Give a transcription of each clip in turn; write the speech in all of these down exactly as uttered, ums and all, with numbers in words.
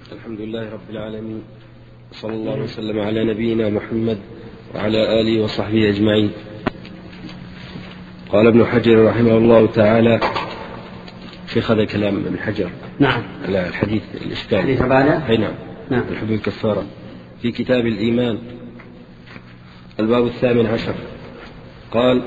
الحمد لله رب العالمين، صلى الله وسلم على نبينا محمد وعلى آله وصحبه أجمعين. قال ابن حجر رحمه الله تعالى في هذا كلام ابن حجر نعم على الحديث الإشكال حديث بعده أي نعم نعم الحدود الكفارة في كتاب الإيمان الباب الثامن عشر. قال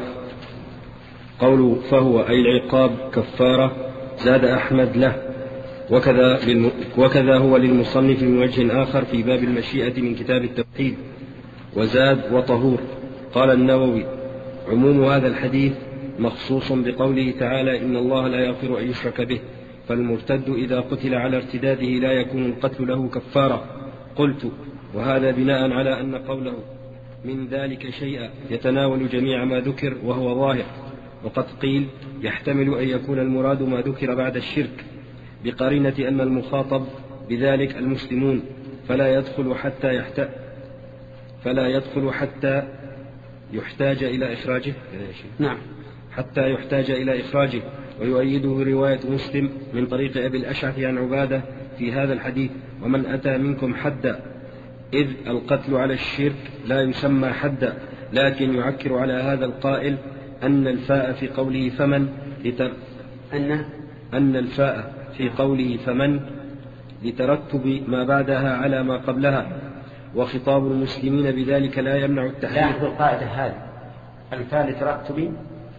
قوله فهو أي العقاب كفارة زاد أحمد له وكذا, وكذا هو للمصنف من وجه آخر في باب المشيئة من كتاب التوحيد وزاد وطهور. قال النووي عموم هذا الحديث مخصوص بقوله تعالى إن الله لا يغفر أن يشرك به، فالمرتد إذا قتل على ارتداده لا يكون القتل له كفارة. قلت وهذا بناء على أن قوله من ذلك شيئا يتناول جميع ما ذكر وهو ظاهر، وقد قيل يحتمل أن يكون المراد ما ذكر بعد الشرك بقرينة أن المخاطب بذلك المسلمون، فلا يدخل حتى يحتاج فلا يدخل حتى يحتاج إلى إخراجه نعم حتى يحتاج إلى إخراجه. ويؤيده رواية مسلم من طريق أبي الأشعث عن عبادة في هذا الحديث ومن أتى منكم حدا، إذ القتل على الشرك لا يسمى حدا، لكن يعكر على هذا القائل أن الفاء في قوله فمن لتر... أن أن الفاء في قوله فمن لترتب ما بعدها على ما قبلها، وخطاب المسلمين بذلك لا يمنع التحريم. لاحظوا القاعدة هذه الفاء لترتب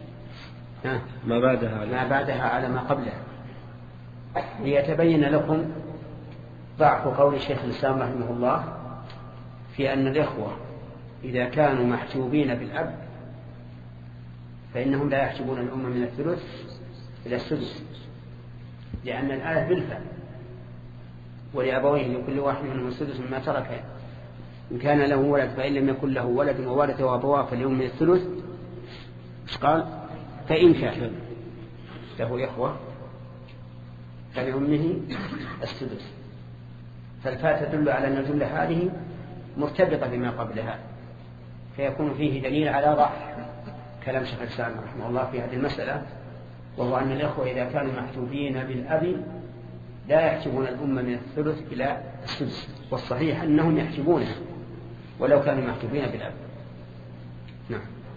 ما بعدها على ما بعدها على ما قبلها، ليتبين لكم ضعف قول الشيخ الإسلام رحمه الله في أن الإخوة إذا كانوا محجوبين بالأب فإنهم لا يحجبون الأم من الثلث إلى السدس، لأن الآية بالفعل ولأبويه لكل واحد منهم السدس مما ترك إن كان له ولد، فإن لم يكن له ولد وورثه أبواه فليهم من الثلث. قال فإن كان له إخوة فلأمه السدس، فالفاء تدل على أن الجملة هذه مرتبطة بما قبلها، فيكون فيه دليل على ضعف كلام شيخ الإسلام رحمه الله في هذه المسألة، وهو أن الإخوة إذا كانوا محجوبين بالأب لا يحجبون الأم من الثلث إلى السدس، والصحيح أنهم يحجبونها ولو كانوا محجوبين بالأب. نعم.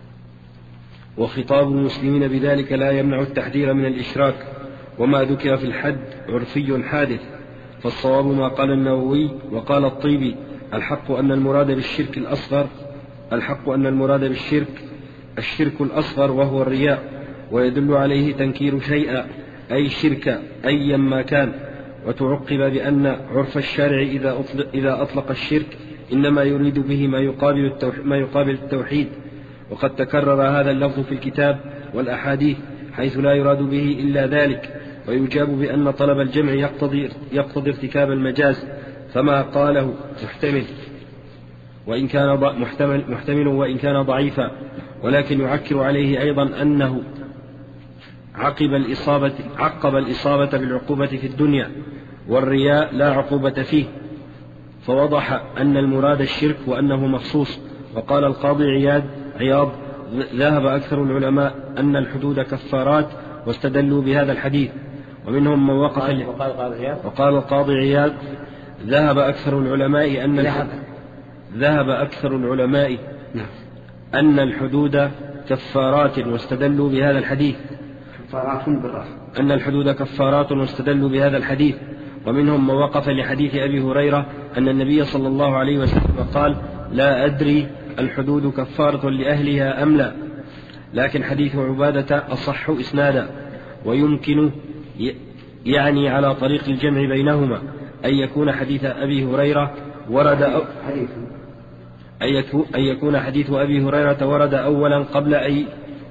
وخطاب المسلمين بذلك لا يمنع التحذير من الإشراك، وما ذكر في الحد عرفي حادث، فالصواب ما قال النووي وقال الطيبي الحق أن المراد بالشرك الأصغر الحق أن المراد بالشرك الشرك الأصغر وهو الرياء، ويدل عليه تنكير شيئا أي شرك أيا ما كان. وتعقب بأن عرف الشارع إذا أطلق, إذا أطلق الشرك إنما يريد به ما يقابل, ما يقابل التوحيد، وقد تكرر هذا اللفظ في الكتاب والأحاديث حيث لا يراد به إلا ذلك. ويجاب بأن طلب الجمع يقتضي, يقتضي ارتكاب المجاز، فما قاله محتمل وإن كان محتمل, محتمل وإن كان ضعيفا، ولكن يعكر عليه أيضا أنه عقب الإصابة, عقب الإصابة بالعقوبة في الدنيا، والرياء لا عقوبة فيه، فوضح أن المراد الشرك وأنه مخصوص. وقال القاضي عياض عياض ذهب أكثر العلماء أن الحدود كفارات واستدلوا بهذا الحديث، ومنهم من وقف ل... وقال القاضي عياض ذهب أكثر العلماء أن الحد... ذهب أكثر العلماء أن الحدود كفارات واستدلوا بهذا الحديث أن الحدود كفارات واستدلوا بهذا الحديث. ومنهم من وقف لحديث أبي هريرة أن النبي صلى الله عليه وسلم قال لا أدري الحدود كفارة لأهلها أم لا، لكن حديث عبادة أصح إسنادا، ويمكن يعني على طريق الجمع بينهما أن يكون حديث أبي هريرة ورد أو أن يكون حديث أبي هريرة ورد أولا قبل أن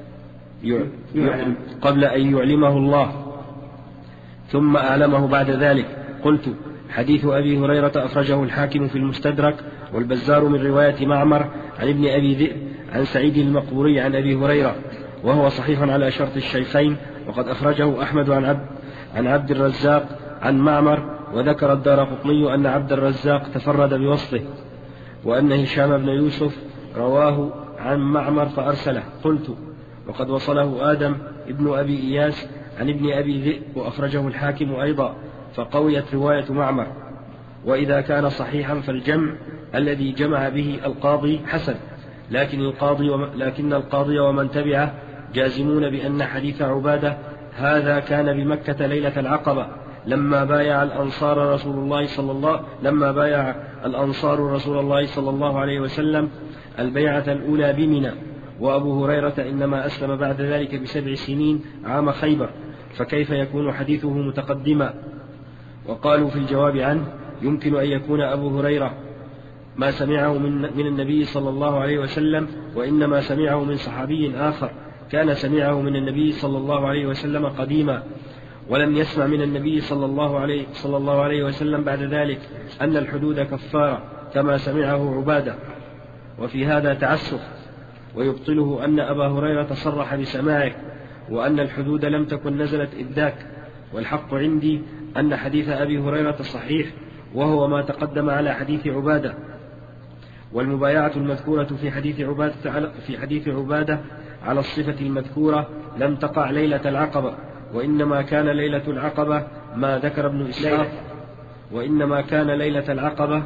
قبل أن يعلمه الله ثم أعلمه بعد ذلك. قلت حديث أبي هريرة أخرجه الحاكم في المستدرك والبزار من رواية معمر عن ابن أبي ذئب عن سعيد المقبوري عن أبي هريرة، وهو صحيح على شرط الشيخين، وقد أخرجه أحمد عن عبد, عن عبد الرزاق عن معمر. وذكر الدارقطني أن عبد الرزاق تفرد بوصله، وأن هشام بن يوسف رواه عن معمر فأرسله. قلت وقد وصله آدم ابن أبي إياس عن ابن أبي ذئب وأخرجه الحاكم أيضا، فقويت رواية معمر. وإذا كان صحيحا فالجمع الذي جمع به القاضي حسن، لكن القاضي وم... لكن القاضي ومن تبعه جازمون بأن حديث عبادة هذا كان بمكة ليلة العقبة لما بايع الأنصار رسول الله صلى الله لما بايع الأنصار رسول الله صلى الله عليه وسلم البيعة الأولى بمنى، وأبو هريرة إنما أسلم بعد ذلك بسبع سنين عام خيبر، فكيف يكون حديثه متقدما؟ وقالوا في الجواب عنه يمكن أن يكون أبو هريرة ما سمعه من, من النبي صلى الله عليه وسلم، وإنما سمعه من صحابي آخر كان سمعه من النبي صلى الله عليه وسلم قديما، ولم يسمع من النبي صلى الله عليه, صلى الله عليه وسلم بعد ذلك أن الحدود كفارة كما سمعه عبادة. وفي هذا تعسف، ويبطله أن أبا هريرة صرح بسماعه، وأن الحدود لم تكن نزلت إذ ذاك. والحق عندي أن حديث أبي هريرة صحيح، وهو ما تقدم على حديث عبادة. والمبايعة المذكورة في حديث عبادة في حديث عبادة على الصفة المذكورة لم تقع ليلة العقبة، وإنما كان ليلة العقبة ما ذكر ابن إسحاق وإنما كان ليلة العقبة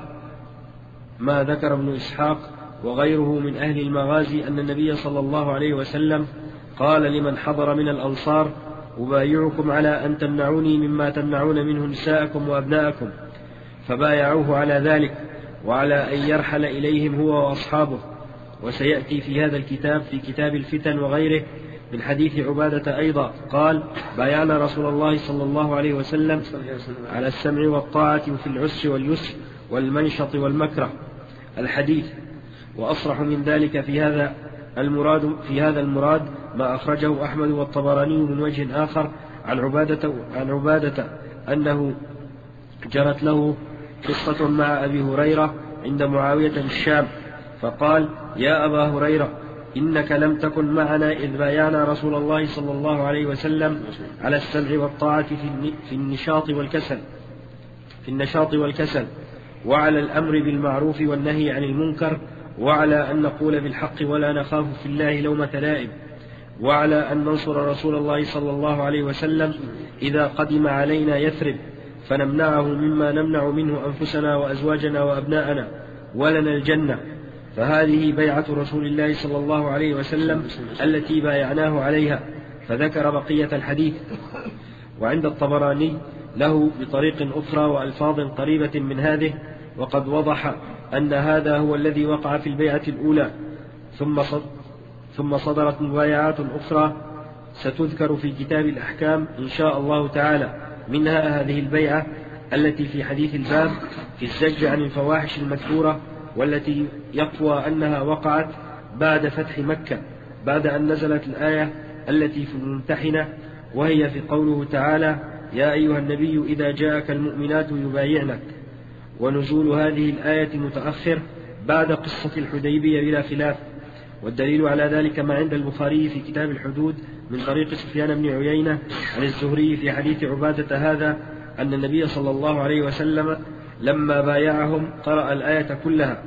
ما ذكر ابن إسحاق وغيره من أهل المغازي أن النبي صلى الله عليه وسلم قال لمن حضر من الأنصار: أبايعكم على أن تمنعوني مما تمنعون منه نساءكم وأبناءكم، فبايعوه على ذلك وعلى أن يرحل إليهم هو وأصحابه. وسيأتي في هذا الكتاب في كتاب الفتن وغيره من حديث عبادة أيضا قال: بايعنا رسول الله صلى الله عليه وسلم على السمع والطاعة في العسر واليسر والمنشط والمكره الحديث. وأصرح من ذلك في هذا المراد في هذا المراد ما أخرجه أحمد والطبراني من وجه آخر عن عبادة عن عبادة أنه جرت له قصة مع أبي هريرة عند معاوية بالشام، فقال: يا أبا هريرة، إنك لم تكن معنا إذ بايعنا رسول الله صلى الله عليه وسلم على السمع والطاعة في النشاط والكسل في النشاط والكسل وعلى الأمر بالمعروف والنهي عن المنكر، وعلى أن نقول بالحق ولا نخاف في الله لومة لائم، وعلى أن ننصر رسول الله صلى الله عليه وسلم إذا قدم علينا يثرب، فنمنعه مما نمنع منه أنفسنا وأزواجنا وأبناءنا، ولنا الجنة. فهذه بيعة رسول الله صلى الله عليه وسلم التي بايعناه عليها. فذكر بقية الحديث. وعند الطبراني له بطريق أخرى وألفاظ قريبة من هذه، وقد وضح أن هذا هو الذي وقع في البيعة الأولى، ثم ثم صدرت مبايعات أخرى ستذكر في كتاب الأحكام إن شاء الله تعالى، منها هذه البيعة التي في حديث الباب في الزج عن الفواحش المذكورة، والتي يقوى أنها وقعت بعد فتح مكة بعد أن نزلت الآية التي في الممتحنة، وهي في قوله تعالى: يا أيها النبي إذا جاءك المؤمنات يبايعنك. ونزول هذه الآية متأخر بعد قصة الحديبية بلا خلاف. والدليل على ذلك ما عند البخاري في كتاب الحدود من طريق سفيان بن عيينة عن الزهري في حديث عبادة هذا أن النبي صلى الله عليه وسلم لما بايعهم قرأ الآية كلها.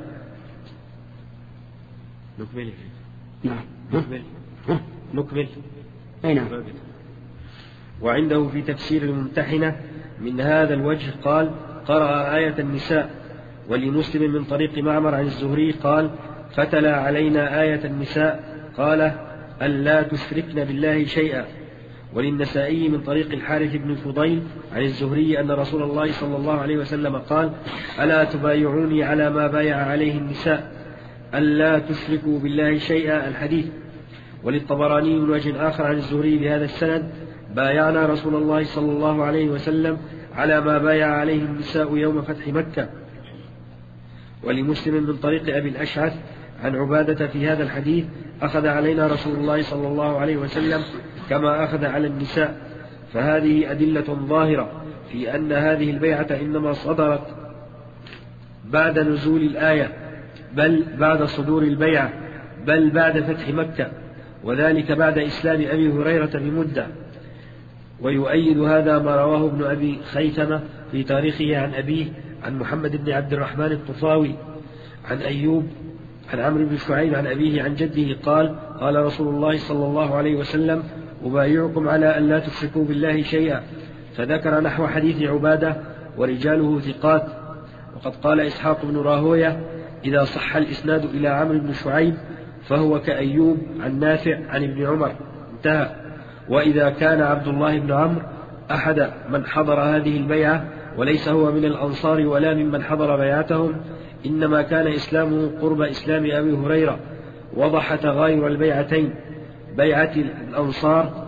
نكمل نعم نكمل نكمل أي نعم. وعنده في تفسير الممتحنة من هذا الوجه قال: قرأ آية النساء. ولمسلم من طريق معمر عن الزهري قال: فتلا علينا آية النساء قال: ألا تشركن بالله شيئا. وللنسائي من طريق الحارث بن فضيل عن الزهري أن رسول الله صلى الله عليه وسلم قال: ألا تبايعوني على ما بايع عليه النساء ألا تشركوا بالله شيئا الحديث. وللطبراني من وجه آخر عن الزهري بهذا السند: بايعنا رسول الله صلى الله عليه وسلم على ما بايع عليه النساء يوم فتح مكة. ولمسلم من طريق أبي الأشعث عن عبادة في هذا الحديث: أخذ علينا رسول الله صلى الله عليه وسلم كما أخذ على النساء. فهذه أدلة ظاهرة في أن هذه البيعة إنما صدرت بعد نزول الآية، بل بعد صدور البيعة، بل بعد فتح مكة، وذلك بعد إسلام أبي هريرة بمدة. ويؤيد هذا ما رواه ابن أبي خيثمة في تاريخه عن أبيه عن محمد بن عبد الرحمن الطفاوي عن أيوب عن عمرو بن شعيب عن أبيه عن جده قال: قال رسول الله صلى الله عليه وسلم: أبايعكم على أن لا تشركوا بالله شيئا. فذكر نحو حديث عبادة ورجاله ثقات. وقد قال إسحاق بن راهوية إذا صح الإسناد إلى عمرو بن شعيب فهو كأيوب عن نافع عن ابن عمر انتهى. وإذا كان عبد الله بن عمرو أحد من حضر هذه البيعة وليس هو من الأنصار ولا ممن حضر بيعتهم، إنما كان إسلامه قرب إسلام أبي هريرة، وضح تغاير البيعتين، بيعة الأنصار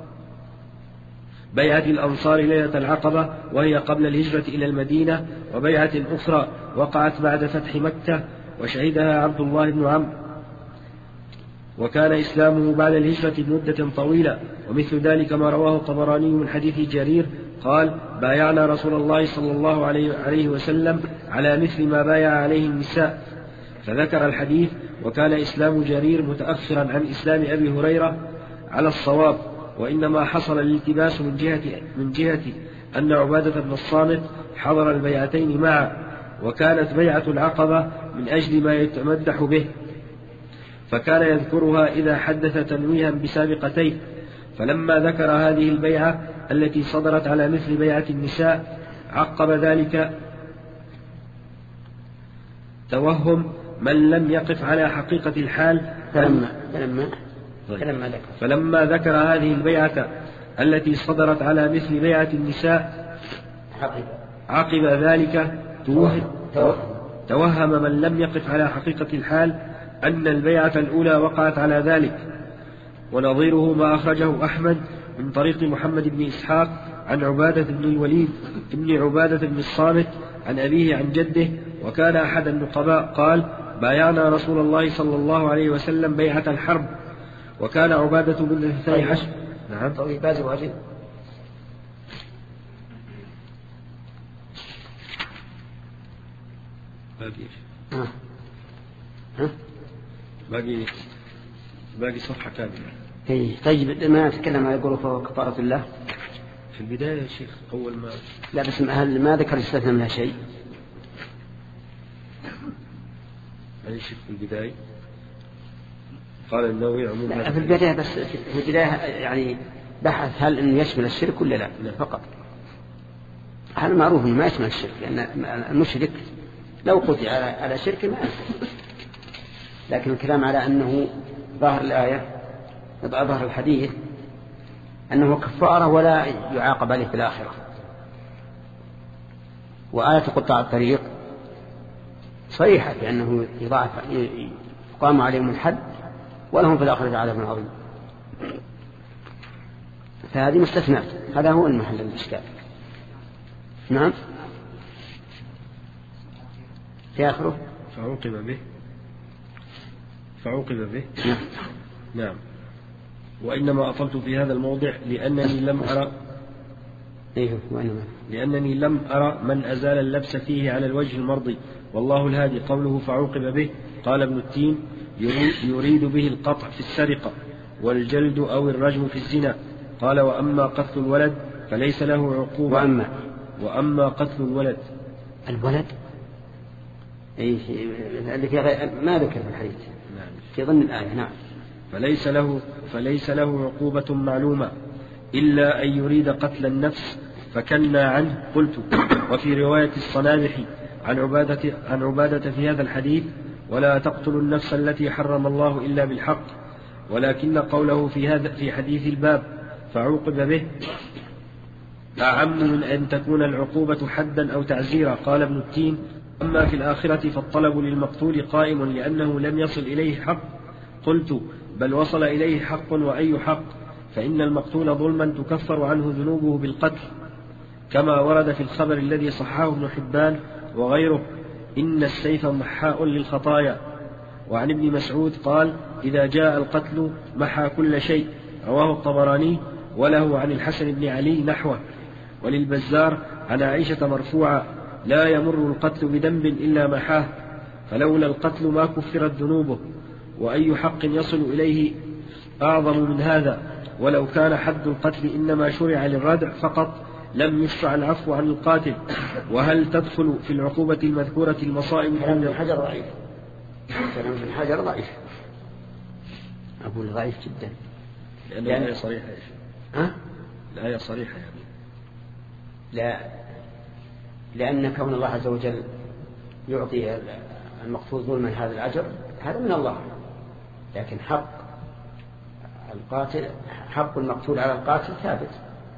بيعة الأنصار ليلة العقبة وهي قبل الهجرة إلى المدينة، وبيعة أخرى وقعت بعد فتح مكة وشهدها عبد الله بن عمرو، وكان إسلامه بعد الهجرة مدة طويلة. ومثل ذلك ما رواه الطبراني من حديث جرير قال بايعنا رسول الله صلى الله عليه وسلم على مثل ما بايع عليه النساء، فذكر الحديث. وكان إسلام جرير متأخرا عن إسلام أبي هريرة على الصواب، وإنما حصل الالتباس من جهة, من جهة أن عبادة بن الصامت حضر البيعتين معا، وكانت بيعة العقبة من أجل ما يتمدح به، فكان يذكرها إذا حدث تنويها بسابقتين. فلما ذكر هذه البيعة التي صدرت على مثل بيعة النساء عقب ذلك توهم من لم يقف على حقيقة الحال. فلما, فلما, فلما, ذكر. فلما ذكر هذه البيعة التي صدرت على مثل بيعة النساء عقب ذلك توهم, توهم من لم يقف على حقيقة الحال أن البيعة الأولى وقعت على ذلك. ونظيره ما أخرجه أحمد من طريق محمد بن إسحاق عن عبادة بن الوليد ابن عبادة بن الصامت عن أبيه عن جده، وكان أحد النقباء قال بايعنا رسول الله صلى الله عليه وسلم بيعة الحرب، وكان عبادة بن الاثني عشر. نعم. طيب باز واجب. باقي ها ها باقي باقي صفحة كاملة. إيه طيب ما نتكلم عن يقول فهو كفارة الله في البداية يا شيخ أول ما لا بس هل ما ذكر يستثنى منها شيء؟ أي شيء في البداية قال النووي عموما في البداية بس في البداية يعني بحث هل إنه يشمل الشرك ولا لا, لا. فقط هذا معروف إنه ما يشمل الشرك، لأن المشرك لو قضي على على شرك ما يشمل. لكن الكلام على أنه ظاهر الآية ظاهر الحديث أنه كفارة ولا يعاقب عليه في الآخرة. وآية قطاع الطريق صريحة بأنه يضاعف يقام عليهم الحد ولهم في الآخرة عذاب عظيم. فهذه مستثنات، هذا هو المحل الإشكال. نعم في آخره فعوقب به فعوقب به نعم. نعم. وإنما أطلت في هذا الموضع لأنني لم أرى أيه وإنما لأنني لم أرى من أزال اللبس فيه على الوجه المرضي، والله الهادي. قوله فعوقب به قال ابن التين يريد به القطع في السرقة والجلد أو الرجم في الزنا. قال وأما قتل الولد فليس له عقوبة. وأما وأما قتل الولد الولد أي اللي في غير ما ذكر في الحديث نعم. في ضمن الآية نعم. فليس له فليس له عقوبة معلومة إلا أن يريد قتل النفس فكنا عنه. قلت وفي رواية الصنابح عن عبادة عن عبادة في هذا الحديث ولا تقتلوا النفس التي حرم الله إلا بالحق، ولكن قوله في هذا في حديث الباب فعوقب به أعم من أن تكون العقوبة حدا أو تعزيرا. قال ابن التين أما في الآخرة فالطلب للمقتول قائم لأنه لم يصل إليه حق. قلت بل وصل إليه حق، وأي حق؟ فإن المقتول ظلما تكفر عنه ذنوبه بالقتل، كما ورد في الخبر الذي صححه ابن حبان وغيره إن السيف محاء للخطايا. وعن ابن مسعود قال إذا جاء القتل محى كل شيء. رواه الطبراني وله عن الحسن بن علي نحوه. وللبزار عن عائشة مرفوعا لا يمر القتل بذنب إلا محاه، فلولا القتل ما كفرت ذنوبه. وأي حق يصل إليه أعظم من هذا؟ ولو كان حد القتل إنما شرع للردع فقط لم يشرع العفو عن القاتل. وهل تدخل في العقوبة المذكورة المصائب؟ كلام ابن حجر ضعيف. كلام ابن حجر ضعيف. أقول ضعيف جدا. لأن الآية صريحة. ها؟ الآية صريحة يعني. لا، لأن كون الله عز وجل يعطي المقتول ظلما هذا الأجر هذا من الله، لكن حق القاتل حق المقتول على القاتل ثابت.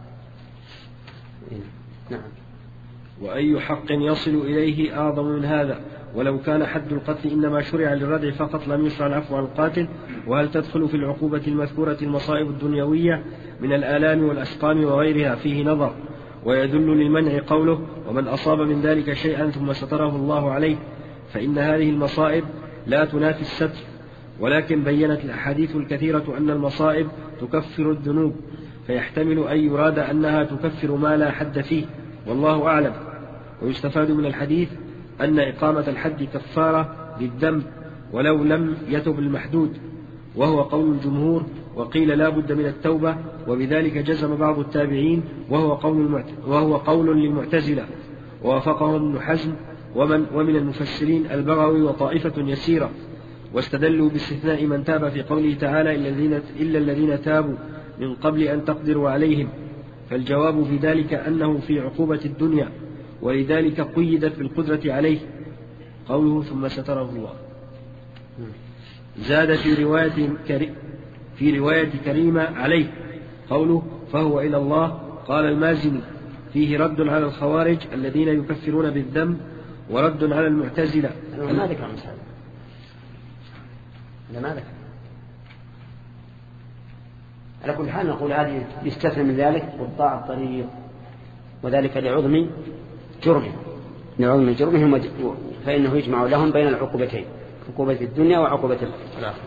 نعم. وأي حق يصل إليه أعظم من هذا؟ ولو كان حد القتل إنما شرع للردع فقط لم يشرع العفو عن القاتل. وهل تدخل في العقوبة المذكورة المصائب الدنيوية من الآلام والأسقام وغيرها؟ فيه نظر. ويدل للمنع قوله ومن أصاب من ذلك شيئا ثم ستره الله عليه، فإن هذه المصائب لا تنافي الستر، ولكن بينت الأحاديث الكثيرة أن المصائب تكفر الذنوب، فيحتمل أن يراد أنها تكفر ما لا حد فيه، والله أعلم. ويستفاد من الحديث أن إقامة الحد كفارة للذنب ولو لم يتب المحدود، وهو قول الجمهور. وقيل لا بد من التوبة، وبذلك جزم بعض التابعين، وهو قول, وهو قول للمعتزلة، ووافقهم ابن حزم ومن, ومن المفسرين البغوي وطائفة يسيرة، واستدلوا باستثناء من تاب في قوله تعالى إلا الذين تابوا من قبل أن تقدروا عليهم. فالجواب في ذلك أنه في عقوبة الدنيا، ولذلك قيدت بالقدرة عليه قوله ثم ستره الله. زاد في رواية, كري في رواية كريمة عليه قوله فهو إلى الله. قال المازني فيه رد على الخوارج الذين يكفرون بالذنب، ورد على المعتزلة. أنا ما ذكر مثال أنا ما ذكر على كل حال نقول هذه يستثنى من ذلك قطاع الطريق، وذلك لعظم جرمهم لعظم جرمهم فإنه يجمع لهم بين العقوبتين، عقوبة الدنيا وعقوبة الآخرة.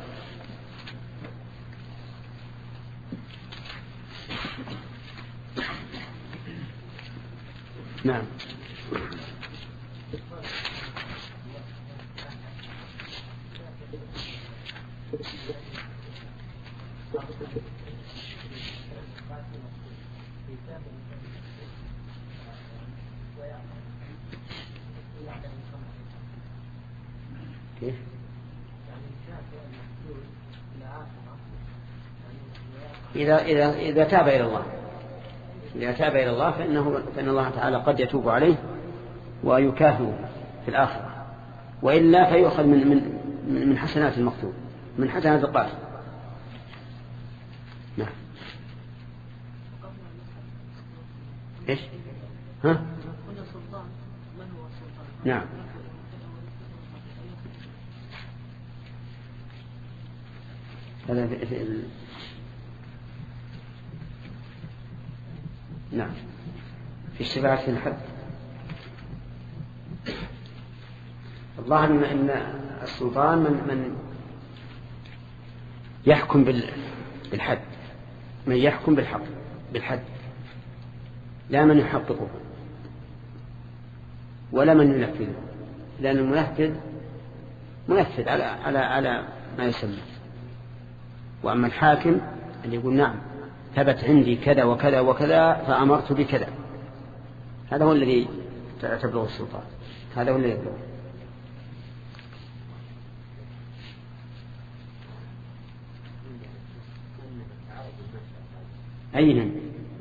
نعم. كيف؟ إذا إذا إذا تاب إلى الله إذا تاب إلى الله فإنه فإن الله تعالى قد يتوب عليه ويكافئه في الآخرة، وإلا فيؤخذ من من من حسنات المقتول من حسنات القاتل. نعم. إيش؟ ها؟ نعم. هذا في, في ال... نعم في الشفاعة في الحد. الظاهر أن السلطان من, من يحكم بالحد، من يحكم بالحق بالحد، لا من يحققه ولا من ينفذه، لأن المنفذ منفذ على على على ما يسمى. وأما الحاكم اللي يقول نعم ثبت عندي كذا وكذا وكذا فأمرت بكذا، هذا هو الذي تبلغ السلطان، هذا هو الذي يبلغ. أين؟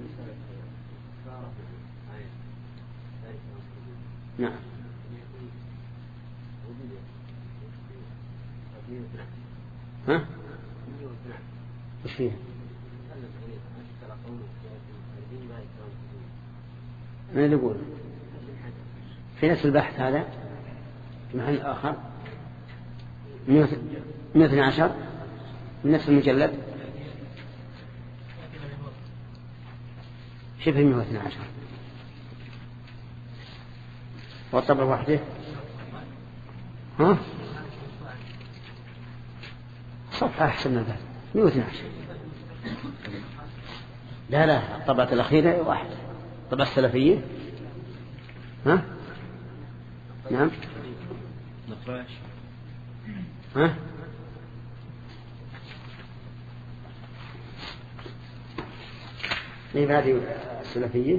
نعم. ها؟ وش فيها؟ ما يقول في نفس البحث هذا في محل آخر مئة واثني عشر من نفس المجلد شبه مئة واثني عشر والطبع وحده. ها صفحة أحسن من ذلك مئة واثني عشر. لا لا الطبعة الأخيرة واحدة، الطبعة السلفية. ها نعم نقراش. ها ليه هذه السلفية؟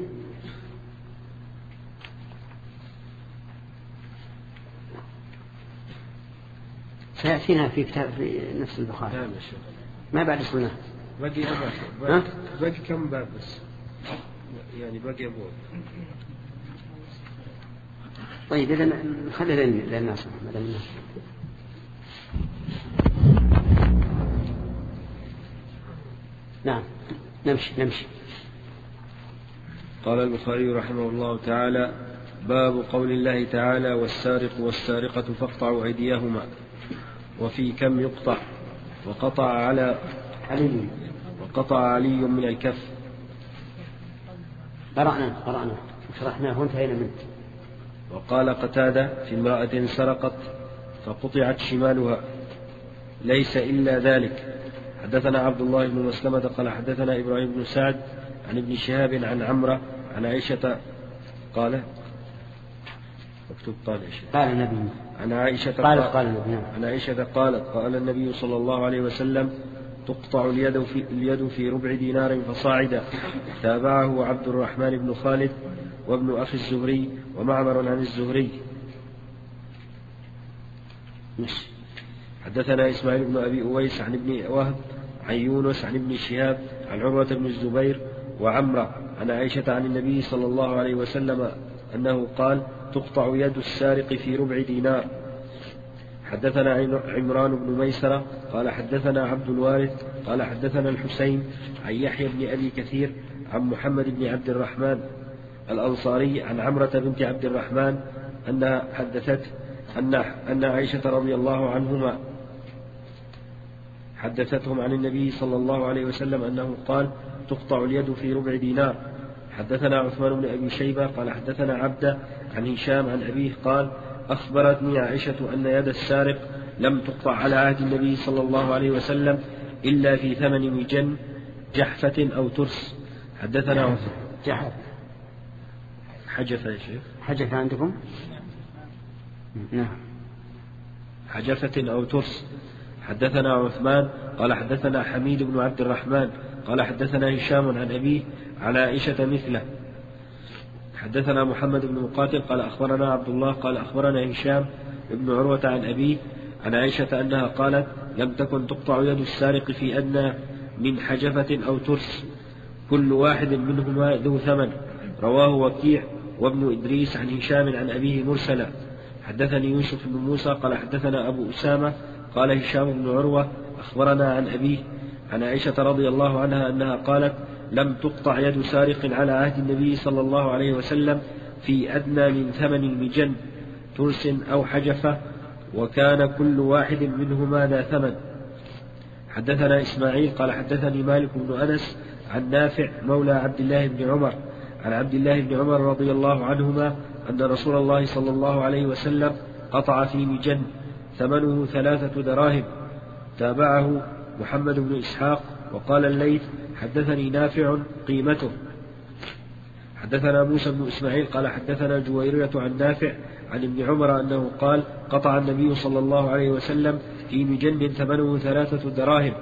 سيأتينا في كتاب في نفس البخاري ما بعد السنة. باقي أبواب. باقي كم باب بس يعني باقي أبواب. طيب إذا نخلي للناس نعم نمشي نمشي. قال البخاري رحمه الله تعالى: باب قول الله تعالى: والسارق والسارقة فاقطعوا أيديهما. وفي كم يقطع؟ وقطع على علي وقطع علي من الكف. قرأنا قرأنا شرحناه وانتهينا منه. وقال قتادة: في امرأة سرقت فقطعت شمالها، ليس إلا ذلك. حدثنا عبد الله بن مسلمة قال حدثنا إبراهيم بن سعد عن ابن شهاب عن عمرة عن عائشة قال مكتوب قال قال النبي عن عائشة قال قال النبي عن عائشة قالت: قال النبي صلى الله عليه وسلم: تقطع اليد في, اليد في ربع دينار فصاعدا. تابعه عبد الرحمن بن خالد وابن أخي الزهري ومعمر عن الزهري. حدثنا إسماعيل بن أبي أويس عن ابن وهب عن يونس عن ابن شهاب عن عروة بن الزبير وعمرة عن عائشة عن النبي صلى الله عليه وسلم أنه قال: تقطع يد السارق في ربع دينار. حدثنا عمران بن ميسرة قال حدثنا عبد الوارث قال حدثنا الحسين عن يحيى بن أبي كثير عن محمد بن عبد الرحمن الأنصاري عن عمرة بنت عبد الرحمن أنها حدثت أن أن عائشة رضي الله عنهما حدثتهم عن النبي صلى الله عليه وسلم أنه قال: تقطع اليد في ربع دينار. حدثنا عثمان بن أبي شيبة قال حدثنا عبدة عن هشام عن أبيه قال: أخبرتني عائشة أن يد السارق لم تقطع على عهد النبي صلى الله عليه وسلم إلا في ثمن مجن جحفة أو ترس. حدثنا عثمان جحف حجفة يا شيخ حجفة عندكم؟ نعم حجفة أو ترس. حدثنا عثمان قال حدثنا حميد بن عبد الرحمن قال حدثنا هشام عن أبيه على عائشة مثله. حدثنا محمد بن مقاتل قال أخبرنا عبد الله قال أخبرنا هشام بن عروة عن أبيه عن عائشة أنها قالت: لم تكن تقطع يد السارق في أدنى من حجفة أو ترس، كل واحد منهما ذو ثمن. رواه وكيع وابن إدريس عن هشام عن أبيه مرسلا. حدثني يوسف بن موسى قال حدثنا أبو أسامة قال هشام بن عروة أخبرنا عن أبيه عن عائشة رضي الله عنها أنها قالت: لم تقطع يد سارق على عهد النبي صلى الله عليه وسلم في أدنى من ثمن مجن ترس أو حجفة، وكان كل واحد منهما ذا ثمن. حدثنا إسماعيل قال حدثني مالك بن أنس عن نافع مولى عبد الله بن عمر عن عبد الله بن عمر رضي الله عنهما أن رسول الله صلى الله عليه وسلم قطع في مجن ثمنه ثلاثة دراهم. تابعه محمد بن إسحاق وقال الليث: حدثني نافع قيمته. حدثنا موسى بن إسماعيل قال حدثنا جويرية عن نافع عن ابن عمر أنه قال: قطع النبي صلى الله عليه وسلم في مجن ثمنه ثلاثة دراهم.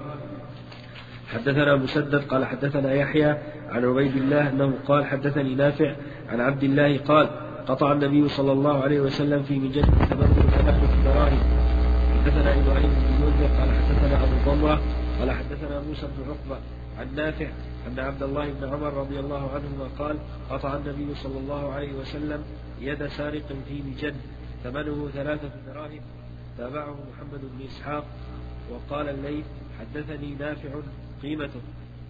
حدثنا مسدد قال حدثنا يحيى عن عبيد الله أنه قال: حدثني نافع عن عبد الله قال: قطع النبي صلى الله عليه وسلم في مجن ثمنه ثلاثة دراهم. حدثنا إبراهيم بن منذر قال حدثنا أبو ضمرة قال حدثنا موسى بن عقبة عن نافع أن عبد الله بن عمر رضي الله عنهما قال: قطع النبي صلى الله عليه وسلم يد سارق في مجن ثمنه ثلاثة دراهم. تابعه محمد بن إسحاق وقال الليث: حدثني نافع قيمته.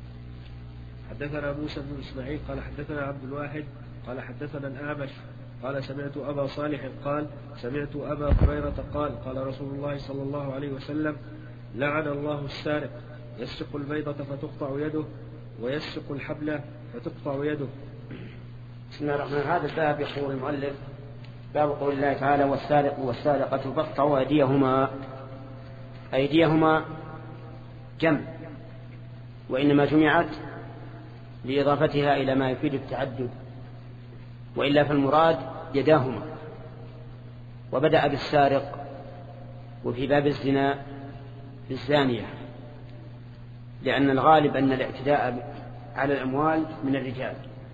حدثنا موسى بن إسماعيل قال حدثنا عبد الواحد قال حدثنا الأعمش قال: سمعت أبا صالح قال: سمعت أبا هريرة قال: قال رسول الله صلى الله عليه وسلم: لعن الله السارق، يسرق البيضة فتقطع يده، ويسرق الحبل فتقطع يده. بسم الله الرحمن الرحيم. هذا الباب يقول المؤلف: باب قول الله تعالى: والسارق والسارقة فاقطعوا أيديهما. أيديهما جمع، وإنما جمعت لإضافتها إلى ما يفيد التعدد، وإلا فالمراد يداهما. وبدأ بالسارق، وفي باب الزنا بالزانية، لأن الغالب أن الاعتداء على الأموال من الرجال،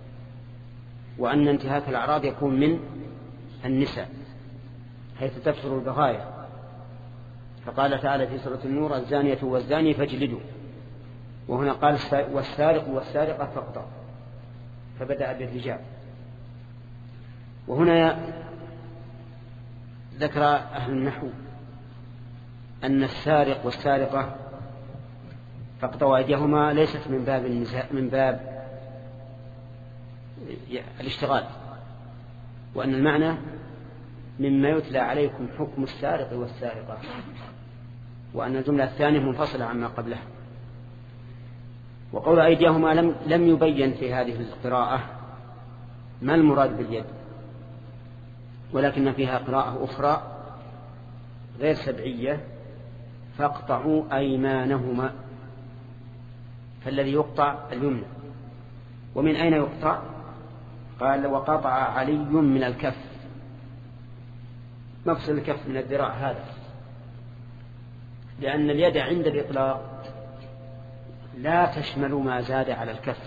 وأن انتهاك الأعراض يكون من النساء حيث تكثر البغايا. فقال تعالى في سورة النور: الزانية والزاني فاجلدوا. وهنا قال: والسارق والسارقة فاقطعوا، فبدأ بالرجال. وهنا ذكر أهل النحو أن السارق والسارقة فاقطعوا أيديهما ليست من باب من باب الاشتغال، وأن المعنى مما يتلى عليكم حكم السارق والسارقة، وأن الجملة الثانية منفصلة عما قبلها. وقول أيديهما لم, لم يبين في هذه القراءة ما المراد باليد، ولكن فيها قراءة أخرى غير سبعية: فاقطعوا أيمانهما، فالذي يقطع اليمنى. ومن أين يقطع؟ قال: وقطع علي من الكف، مفصل الكف من الذراع هذا، لأن اليد عند الإطلاق لا تشمل ما زاد على الكف.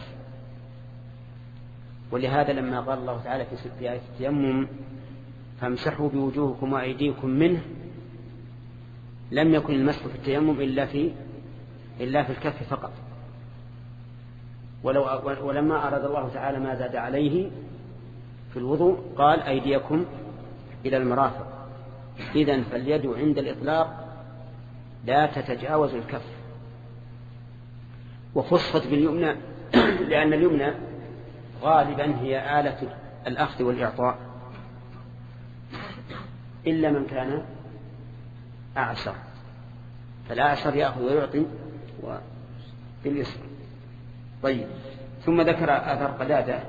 ولهذا لما قال الله تعالى في آية التيمم: فامسحوا بوجوهكم وأيديكم منه، لم يكن المسح في التيمم إلا في إلا في الكف فقط. ولو ولما أراد الله تعالى ما زاد عليه في الوضوء قال: أيديكم إلى المرافق. إذن فاليد عند الإطلاق لا تتجاوز الكف. وخصت باليمنى لأن اليمنى غالبا هي آلة الأخذ والإعطاء، إلا من كان أعسر، فالأعسر يأخذ ويعطي باليسر. طيب، ثم ذكر أثر قتادة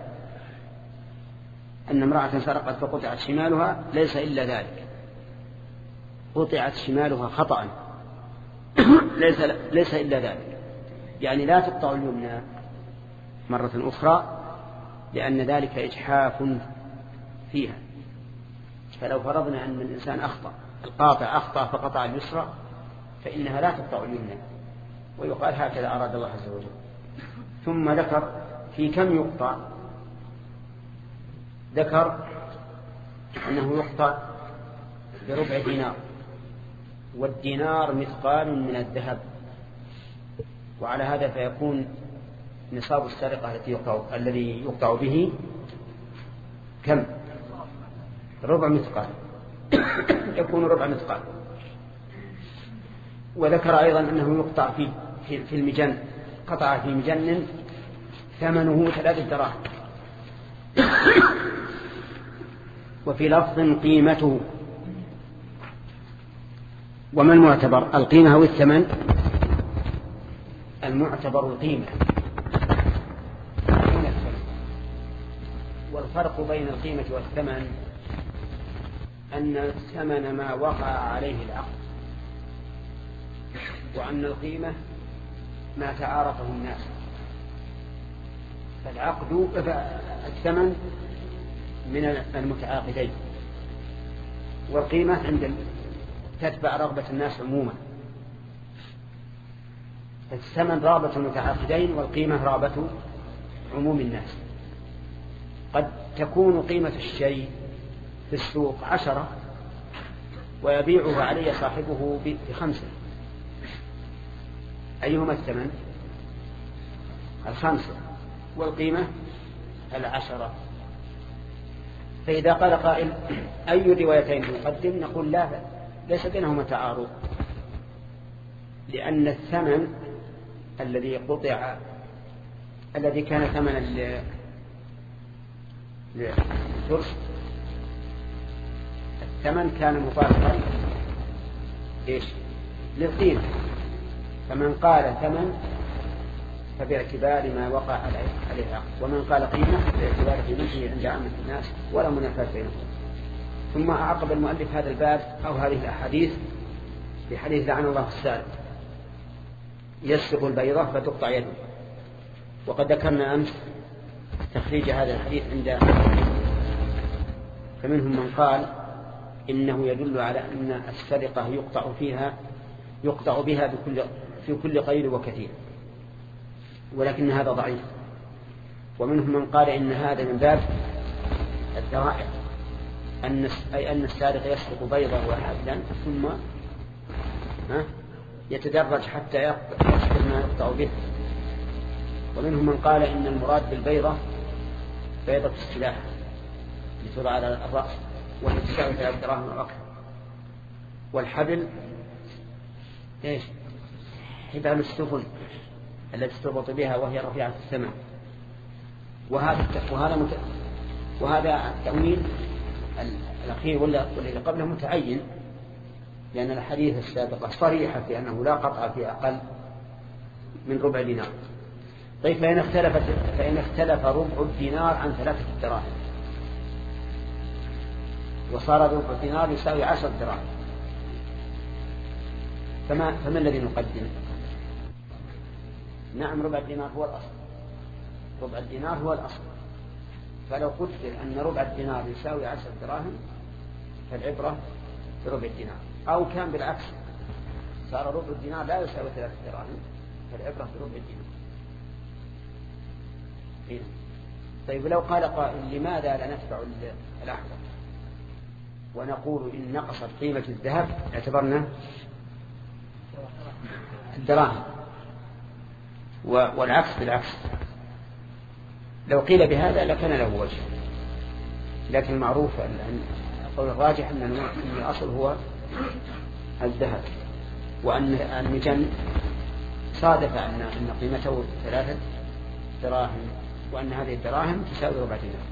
أن امرأة سرقت فقطعت شمالها، ليس إلا ذلك، قطعت شمالها خطأ ليس, ليس إلا ذلك، يعني لا تقطع اليمنى مرة أخرى، لأن ذلك إجحاف فيها. فلو فرضنا أن الإنسان أخطأ، القاطع أخطأ فقطع اليسرى، فإنها لا تقطع اليمنى، ويقال هكذا أراد الله عز وجل. ثم ذكر في كم يقطع، ذكر أنه يقطع بربع دينار، والدينار مثقال من الذهب، وعلى هذا فيكون نصاب السرقة التي يقطع الذي يقطع به كم؟ ربع مثقال يكون ربع مثقال. وذكر أيضا أنه يقطع في في المجن، قطع في مجن ثمنه ثلاثة دراهم، وفي لفظ قيمته. وما المعتبر، القيمة أو الثمن؟ المعتبر القيمة، والفرق بين القيمة والثمن أن الثمن ما وقع عليه العقد، وأن القيمة ما تعارفه الناس. فالعقد الثمن من المتعاقدين، والقيمة عند تتبع رغبة الناس عموما. الثمن رغبة المتعاقدين، والقيمة رغبة عموم الناس. قد تكون قيمة الشيء في السوق عشرة ويبيعه علي صاحبه بخمسة، أيهما الثمن؟ الخمسة، والقيمة العشرة. فإذا قال قائل أي الروايتين نقدم، نقول لا، ليس بينهما تعارض، لأن الثمن الذي قطع الذي كان ثمنا للفرس، الثمن كان مطابقا ايش؟ للقيمة. فمن قال ثمن فباعتبار ما وقع عليه العقد، ومن قال قيمة باعتبار قيمته عند عامة الناس، ولا منافاة بينهم. ثم أعقب المؤلف هذا الباب أو هذه الأحاديث بحديث لعن الله السارق يسرق البيضة فتقطع يده. وقد ذكرنا أمس تخريج هذا الحديث عند، فمنهم من قال إنه يدل على أن السرقة يقطع فيها يقطع بها بكل في كل قليل وكثير، ولكن هذا ضعيف. ومنهم من قال إن هذا من باب الذرائع، أن أي أن السارق يسرق بيضة واحدا ثم يتدرج حتى يحصل ما يقطع به. ومنهم من قال إن المراد بالبيضة بيضة السلاح لتوضع على الرأس، وهي تساوي ثلاث دراهم أو أكثر. والحبل إيش؟ حبال السفن التي تربط بها وهي رفيعة السماء. وهذا وهذا مت... وهذا التأويل الأخير ولا والذي قبله متعين، لأن الحديث السابقة صريحة في أنه لا قطع في أقل من ربع دينار. طيب فإن اختلفت فإن اختلف ربع الدينار عن ثلاثة دراهم وصار ربع الدينار يساوي عشر دراهم، فما فما الذي نقدم؟ نعم ربع الدينار هو الأصل، ربع الدينار هو الأصل. فلو قدر أن ربع الدينار يساوي عشر دراهم فالعبرة بربع الدينار، أو كان بالعكس صار ربع الدينار لا يساوي ثلاثة دراهم فالعبرة بربع الدينار. إيه؟ طيب لو قال قائل لماذا لا ندفع الأحوال ونقول إن نقصت قيمة الذهب اعتبرنا الدراهم، والعكس بالعكس؟ لو قيل بهذا لكان له وجه، لكن المعروف أن القول الراجح أن الأصل هو الذهب، وأن المجن صادف أن قيمته ثلاثة دراهم، وأن هذه الدراهم تساوي ربع دينار.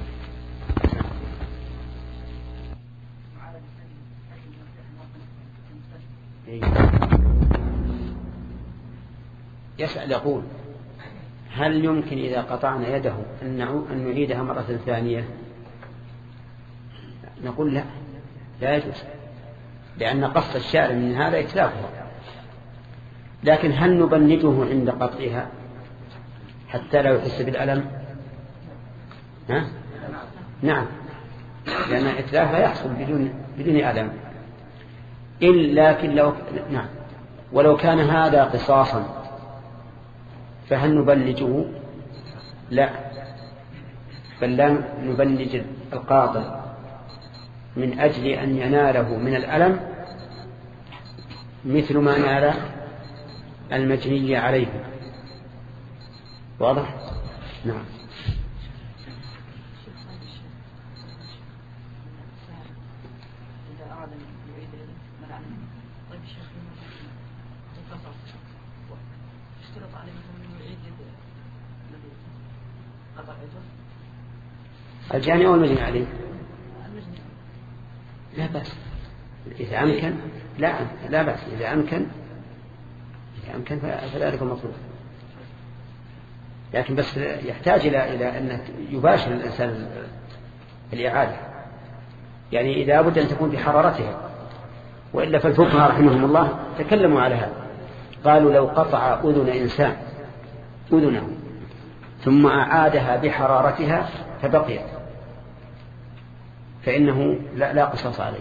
يسأل يقول هل يمكن إذا قطعنا يده أن نعيدها مرة ثانية؟ نقول لا، لا يجوز، لأن قصد الشارع من هذا إتلافها. لكن هل نبنجه عند قطعها حتى لا يحس بالألم؟ ها؟ نعم، لأن إتلافها يحصل بدون بدون ألم. إلا لكن لو نعم، ولو كان هذا قصاصا فهل نبلجه؟ لا، بل لا نبلج القاطع من أجل أن يناله من الألم مثل ما نال المجني عليه. واضح؟ نعم. الجاني أو المجني عليه لا بأس إذا أمكن، لا لا بأس إذا أمكن، إذا أمكن فذلك المطلوب. لكن بس يحتاج إلى إلى أن يباشر الإنسان الإعادة، يعني إذا بد أن تكون بحرارتها، وإلا فالفقهاء رحمهم الله تكلموا على هذا، قالوا لو قطع أذن إنسان أذنه ثم أعادها بحرارتها فبقيت فإنه لا, لا قصاص عليه،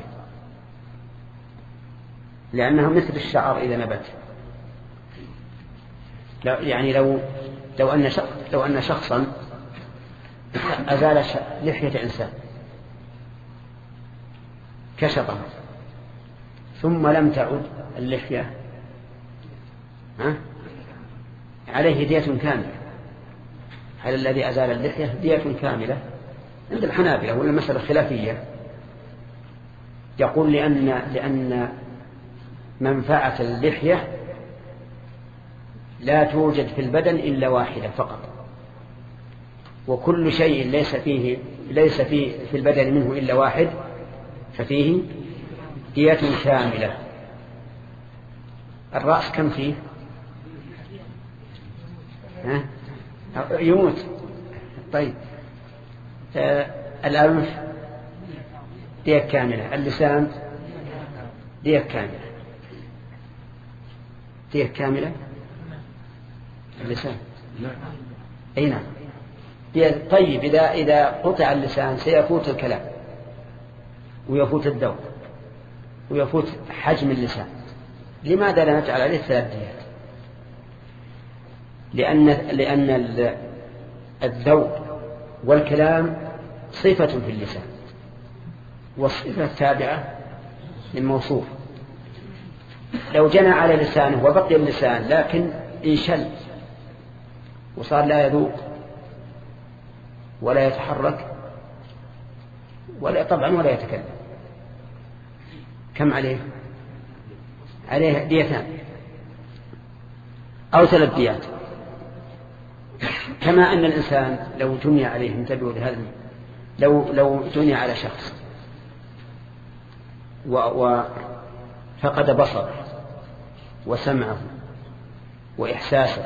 لأنها مثل الشعر إذا نبت. يعني لو لو أن لو أن شخصا أزال لحية إنسان كشطها ثم لم تعد اللحية، ها؟ عليه دية كاملة. هل الذي أزال اللحية دية كاملة؟ عند الحنابلة ولا مسألة خلافية. يقول لأن لأن منفعة اللحية لا توجد في البدن إلا واحدة فقط، وكل شيء ليس فيه ليس فيه في البدن منه إلا واحد ففيه دية كاملة. الرأس كم فيه؟ ها؟ يموت. طيب الأنف دية كاملة، اللسان دية كاملة، دية كاملة اللسان. أي نعم. طيب إذا إذا قطع اللسان سيفوت الكلام ويفوت الذوق ويفوت حجم اللسان، لماذا لا نجعل عليه ثلاث ديات؟ لأن لأن الذوق والكلام صفة في اللسان، والصفة تابعة للموصوف. لو جنى على لسانه وبقي اللسان لكن انشل وصار لا يذوق ولا يتحرك ولا طبعا ولا يتكلم، كم عليه؟ عليه ديتان أو ثلاث ديات. كما أن الإنسان لو جني عليه، انتبهوا لهذا، لو لو جني على شخص وفقد بصره وسمعه وإحساسه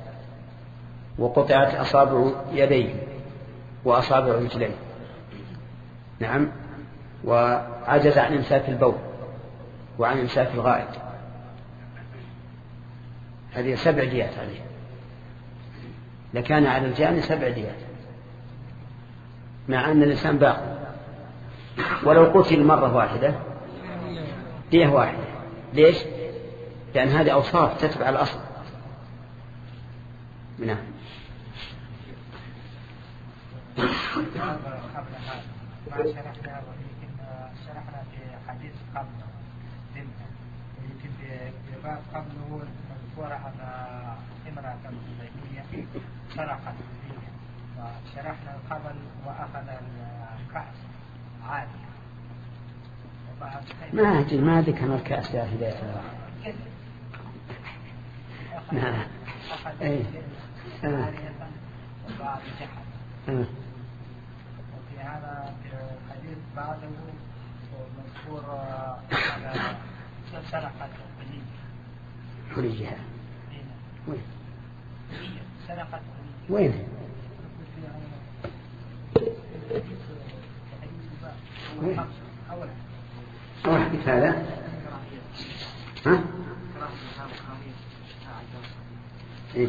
وقطعت أصابع يديه وأصابع رجليه، نعم، وعجز عن إمساك البول وعن إمساك الغائط، هذه سبع ديات عليه، لكان على الجاني سبع ديات، مع أن الإنسان باقي. ولو قتل مرة واحدة دية واحدة. ليش؟ لأن هذه أوصاف تتبع الأصل. نعم. ما شرحنا شرحنا في حديث قبله يمكن في باب قبله مذكور عن امرأة زيدية سرقت فيه، وشرحنا قبل وأخذ الكأس عادي. ما أدري ما ذكر الكأس يا هداية. نعم. أي. وبعد جحد. وفي هذا الحديث بعده مذكور على سرقة حلية. حلية. وين؟ سرقة وين؟ وين؟ أول حديث هذا؟ ها؟ إيه؟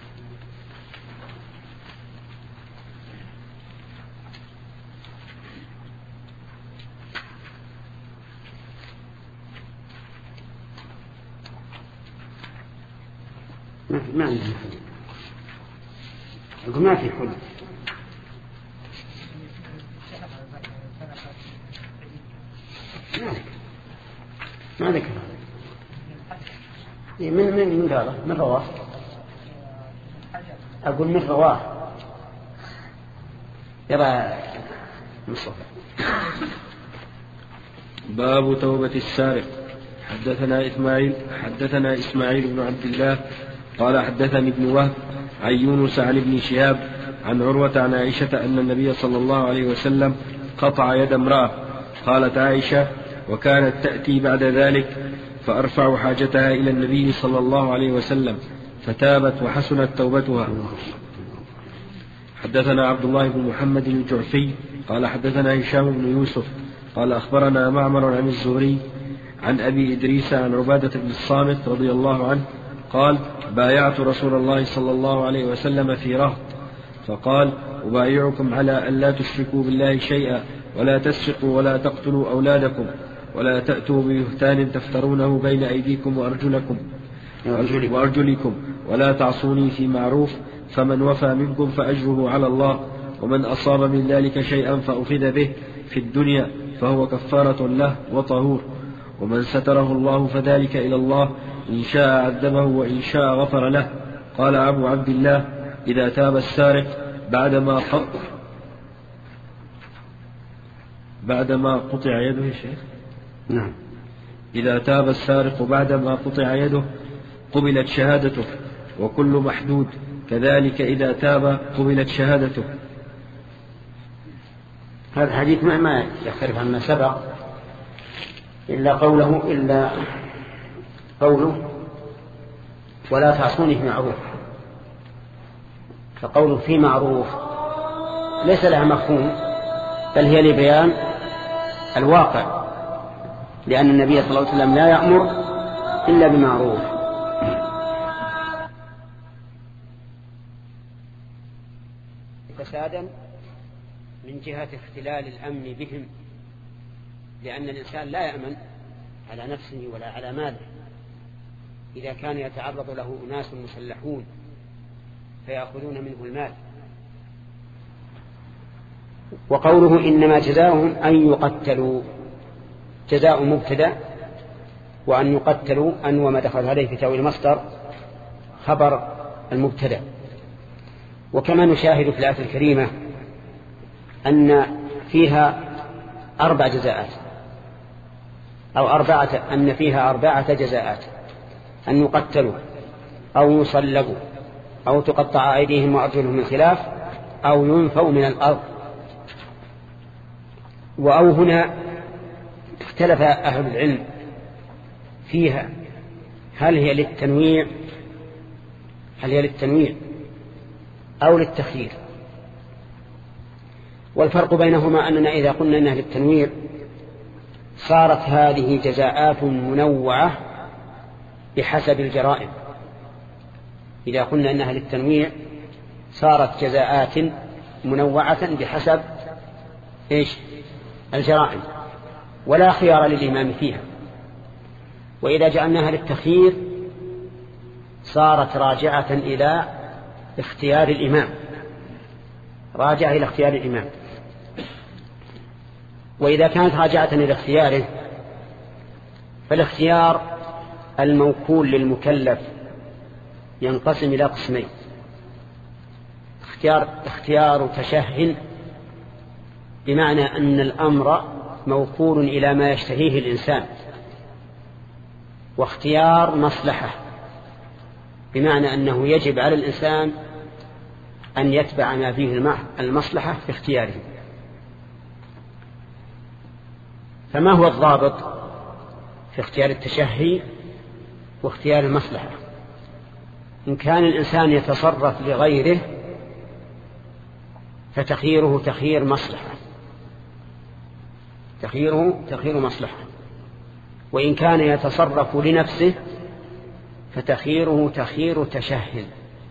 ما في ما عندنا حل. أقول ما في حل. ما ذكر. من من من هذا؟ من رواه؟ أقول من رواه. يرى مصطفى. باب توبة السارق. حدثنا إسماعيل حدثنا إسماعيل بن عبد الله قال حدثني ابن وهب عن يونس عن ابن شهاب عن عروة عن عائشة أن النبي صلى الله عليه وسلم قطع يد امرأة. قالت عائشة: وكانت تأتي بعد ذلك فأرفع حاجتها إلى النبي صلى الله عليه وسلم فتابت وحسنت توبتها. حدثنا عبد الله بن محمد الجعفي قال حدثنا هشام بن يوسف قال أخبرنا معمر عن الزهري عن أبي إدريس عن عبادة بن الصامت رضي الله عنه قال: بايعت رسول الله صلى الله عليه وسلم في رهط فقال: أبايعكم على أن لا تشركوا بالله شيئا ولا تسرقوا ولا تقتلوا أولادكم ولا تأتوا ببهتان تفترونه بين أيديكم وأرجلكم وأرجلكم ولا تعصوني في معروف، فمن وفى منكم فأجره على الله، ومن أصاب من ذلك شيئا فأخذ به في الدنيا فهو كفارة له وطهور، ومن ستره الله فذلك إلى الله، إن شاء عذبه وإن شاء غفر له. قال أبو عبد الله: إذا تاب السارق بعدما قطع بعدما قطع يده يا شيخ. نعم. إذا تاب السارق بعدما قطع يده قبلت شهادته، وكل محدود كذلك إذا تاب قبلت شهادته. هذا الحديث ما يختلف عما سبق إلا قوله إلا قوله ولا تعصوني في معروف، فقوله في معروف ليس لها مفهوم، بل هي لبيان الواقع، لأن النبي صلى الله عليه وسلم لا يأمر إلا بمعروف. فسادا من جهة اختلال الأمن بهم، لأن الإنسان لا يأمن على نفسه ولا على ماله إذا كان يتعرض له أناس مسلحون فيأخذون منه المال. وقوله إنما جزاؤهم أن يقتلوا، جزاء مبتدأ، وأن يقتلوا أن وما دخل عليه في تأويل مصدر خبر المبتدأ. وكما نشاهد في الآية الكريمة أن فيها أربع جزاءات: أو أربعة أن فيها أربعة جزاءات: أن يقتلوا أو يصلبوا أو تقطع أيديهم وأرجلهم من خلاف أو ينفوا من الأرض. وأو هنا اختلف أهل العلم فيها، هل هي للتنويع هل هي للتنويع أو للتخيير؟ والفرق بينهما أننا إذا قلنا أنها للتنويع صارت هذه جزاءات منوعة بحسب الجرائم. إذا قلنا أنها للتنويع صارت جزاءات منوعة بحسب إيش؟ الجرائم، ولا خيار للإمام فيها. وإذا جعلناها للتخيير صارت راجعة إلى اختيار الإمام راجعة إلى اختيار الإمام. وإذا كانت راجعة إلى اختياره فالاختيار الموكول للمكلف ينقسم إلى قسمين: اختيار, اختيار تشهي، بمعنى أن الأمر موكول إلى ما يشتهيه الإنسان، واختيار مصلحة، بمعنى أنه يجب على الإنسان أن يتبع ما فيه المصلحة في اختياره. فما هو الضابط في اختيار التشهي واختيار المصلحة؟ إن كان الإنسان يتصرف لغيره فتخييره تخيير مصلحة تخييره تخيير مصلحة وإن كان يتصرف لنفسه فتخييره تخيير تشهي.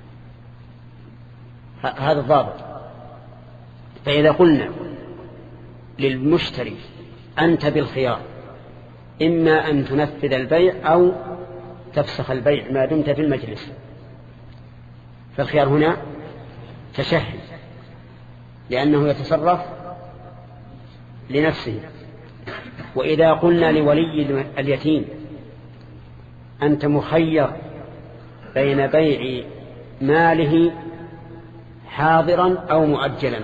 هذا الضابط. فإذا قلنا للمشتري أنت بالخيار، إما أن تنفذ البيع أو تفسخ البيع ما دمت في المجلس، فالخيار هنا تشهي لأنه يتصرف لنفسه. وإذا قلنا لولي اليتيم أنت مخير بين بيع ماله حاضرا أو مؤجلا،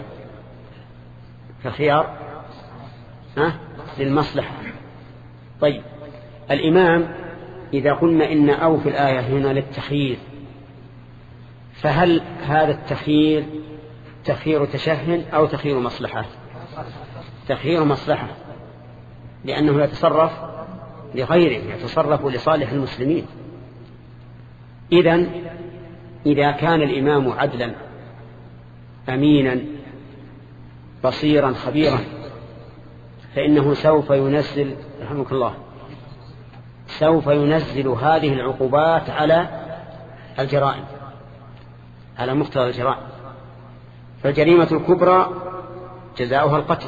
فخيار ها للمصلحة. طيب، الإمام إذا قلنا إن أو في الآية هنا للتخيير، فهل هذا التخيير تخيير تشهي أو تخيير مصلحة؟ تخيير مصلحة، لأنه يتصرف لغيره، يتصرف لصالح المسلمين. إذن إذا كان الإمام عدلا أمينا بصيرا خبيرا فإنه سوف ينزل رحمك الله سوف ينزل هذه العقوبات على الجرائم، على مقتضى الجرائم. فالجريمة الكبرى جزاؤها القتل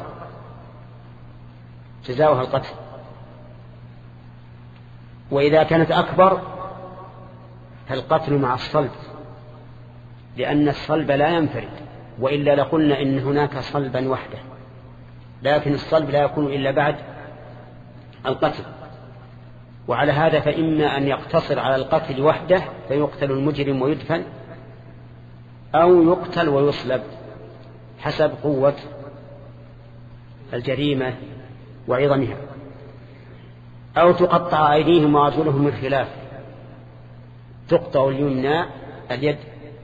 جزاؤها القتل وإذا كانت أكبر فالقتل مع الصلب، لأن الصلب لا ينفرد، وإلا لقلنا إن هناك صلبا وحده، لكن الصلب لا يكون إلا بعد القتل. وعلى هذا فإما أن يقتصر على القتل وحده فيقتل المجرم ويدفن، أو يقتل ويصلب حسب قوة الجريمة وعظمها، أو تقطع أيديهم وأرجلهم من خلاف. تقطع اليمنى اليد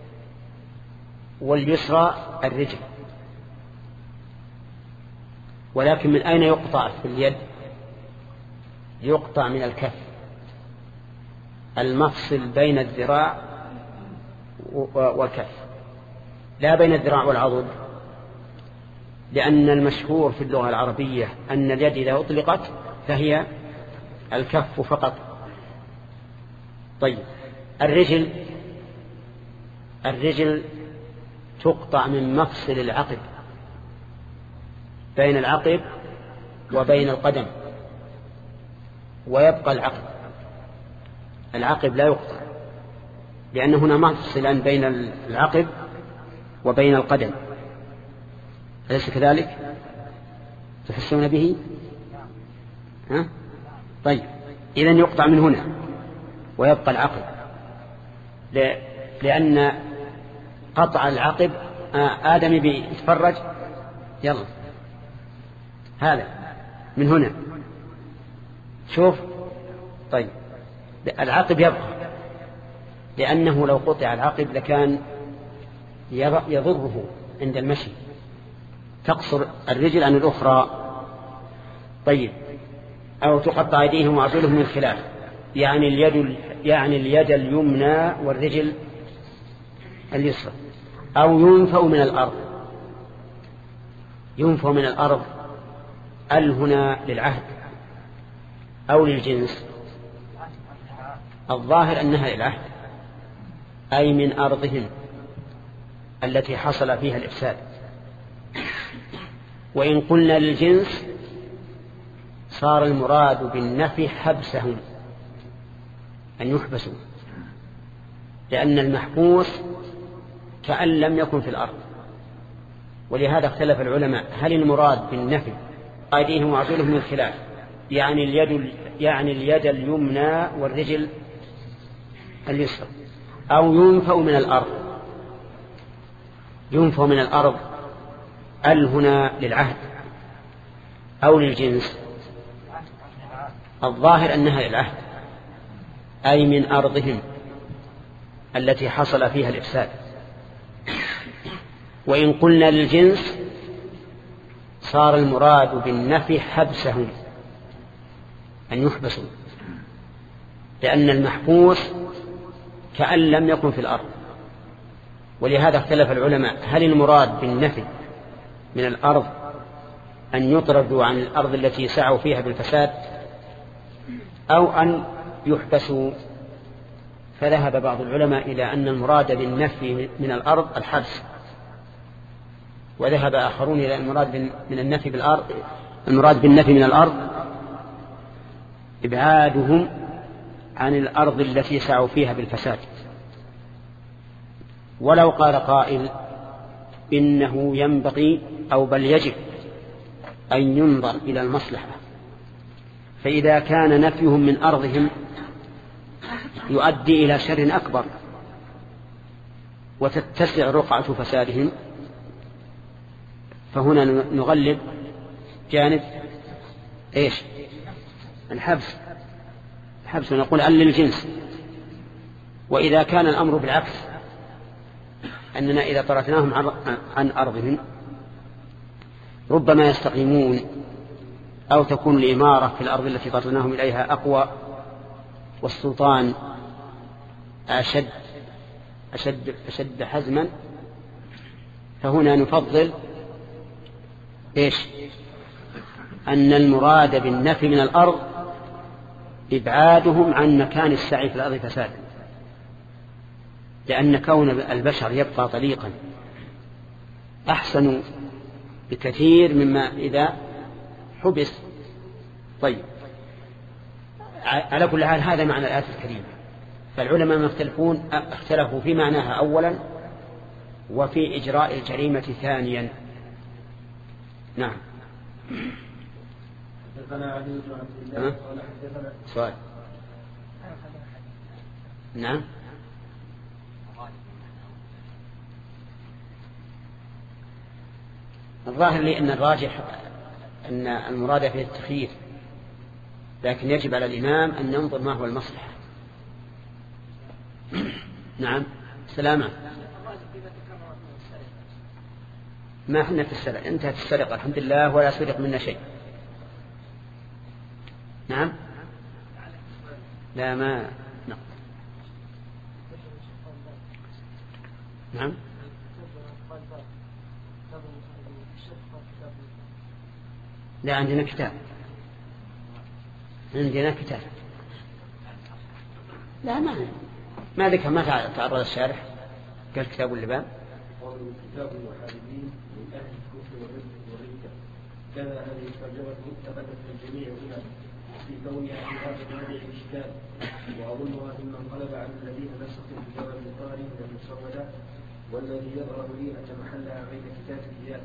واليسرى الرجل، ولكن من أين يقطع في اليد؟ يقطع من الكف، المفصل بين الذراع والكف، لا بين الذراع والعضد، لأن المشهور في اللغة العربية أن اليد إذا أطلقت فهي الكف فقط. طيب، الرجل الرجل تقطع من مفصل العقب، بين العقب وبين القدم، ويبقى العقب العقب لا يقطع، لأن هنا مفصلا بين العقب وبين القدم، أليس كذلك؟ تحسون به؟ ها؟ طيب، إذن يقطع من هنا ويبقى العقب، لأن قطع العقب آدم بيتفرج، يلا هذا من هنا شوف طيب العقب يبقى، لأنه لو قطع العقب لكان يضره عند المشي، تقصر الرجل عن الأخرى. طيب أو تقطع أيديهم وأرجلهم من خلاف، يعني اليد يعني اليد اليمنى والرجل اليسرى. أو ينفوا من الأرض. ينفوا من الأرض ال هنا للعهد أو للجنس؟ الظاهر أنها للعهد، أي من أرضهم التي حصل فيها الإفساد. وإن قلنا للجنس صار المراد بالنفي حبسهم، أن يحبسوا، لأن المحبوس كأن لم يكن في الأرض. ولهذا اختلف العلماء هل المراد بالنفي أيديهم وأرجلهم من خلاف يعني اليد يعني اليد اليمنى والرجل اليسرى، أو ينفوا من الأرض. ينفوا من الأرض ال هنا للعهد أو للجنس؟ الظاهر أنها للعهد، أي من أرضهم التي حصل فيها الإفساد. وإن قلنا للجنس صار المراد بالنفي حبسهم، أن يحبسوا، لأن المحبوس كأن لم يكن في الأرض. ولهذا اختلف العلماء هل المراد بالنفي من الأرض أن يطردوا عن الأرض التي سعوا فيها بالفساد، أو أن يحبسوا. فذهب بعض العلماء إلى أن المراد بالنفي من الأرض الحبس، وذهب آخرون إلى المراد من النفي بالأرض المراد بالنفي من الأرض إبعادهم عن الأرض التي سعوا فيها بالفساد. ولو قال قائل إنه ينبغي أو بل يجب أن ينظر إلى المصلحة، فإذا كان نفيهم من أرضهم يؤدي إلى شر أكبر وتتسع رقعة فسادهم، فهنا نغلب جانب إيش؟ الحبس. الحبس ونقول أن للجنس. وإذا كان الأمر بالعكس، أننا إذا طردناهم عن أرضهم ربما يستقيمون، أو تكون الإمارة في الأرض التي طردناهم إليها أقوى، والسلطان أشد أشد أشد حزما، فهنا نفضل إيش؟ أن المراد بالنفي من الأرض إبعادهم عن مكان السعي في الأرض فسادا، لأن كون البشر يبقى طليقا أحسن بكثير مما إذا حبس. طيب على كل حال هذا معنى الآية الكريمة. فالعلماء مختلفون اختلفوا في معناها أولا وفي إجراء الجريمة ثانيا. نعم. حدثنا علي بن عبد الله قال حدثنا سؤال. نعم. الظاهر لي أن الراجح أن المراد فيه التخيير، لكن يجب على الإمام أن ينظر ما هو المصلحة. نعم. سلامة. ما احنا في السرقة، انتهت السرقة الحمد لله ولا سرق منا شيء. نعم. لا ما نعم. نعم. لا عندنا كتاب، عندنا كتاب. لا ما ما ذكر ما تعرض الشارح قال كتاب اللبان. كتاب المحاربين من أهل الكفر والردة. كان هذه الترجمة متفقة في الجميع هنا في كونها في هذا الموضع إشكال، وأظنها مما انقلب عن الذين نسخوا كتاب البخاري من المسودة، والذي يظهر لي أن محلها بين كتاب الديان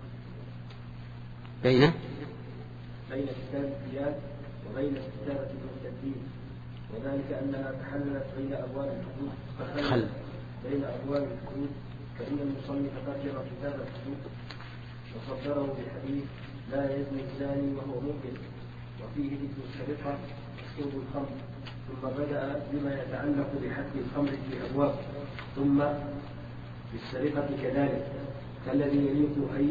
بين بين كتاب الديان وبين كتابة المرتدين، وذلك أنها تحللت بين أبواب الحدود خل بين أبواب الحدود، فإن المصنف ترجم كتاب الحدود وصدره بحديث لا يزني الزاني وهو مؤمن، وفيه ذكر السرقة شرب الخمر، ثم بدأ بما يتعلق بحد الخمر في أبواب، ثم في السرقة كذلك، كالذي يليق أي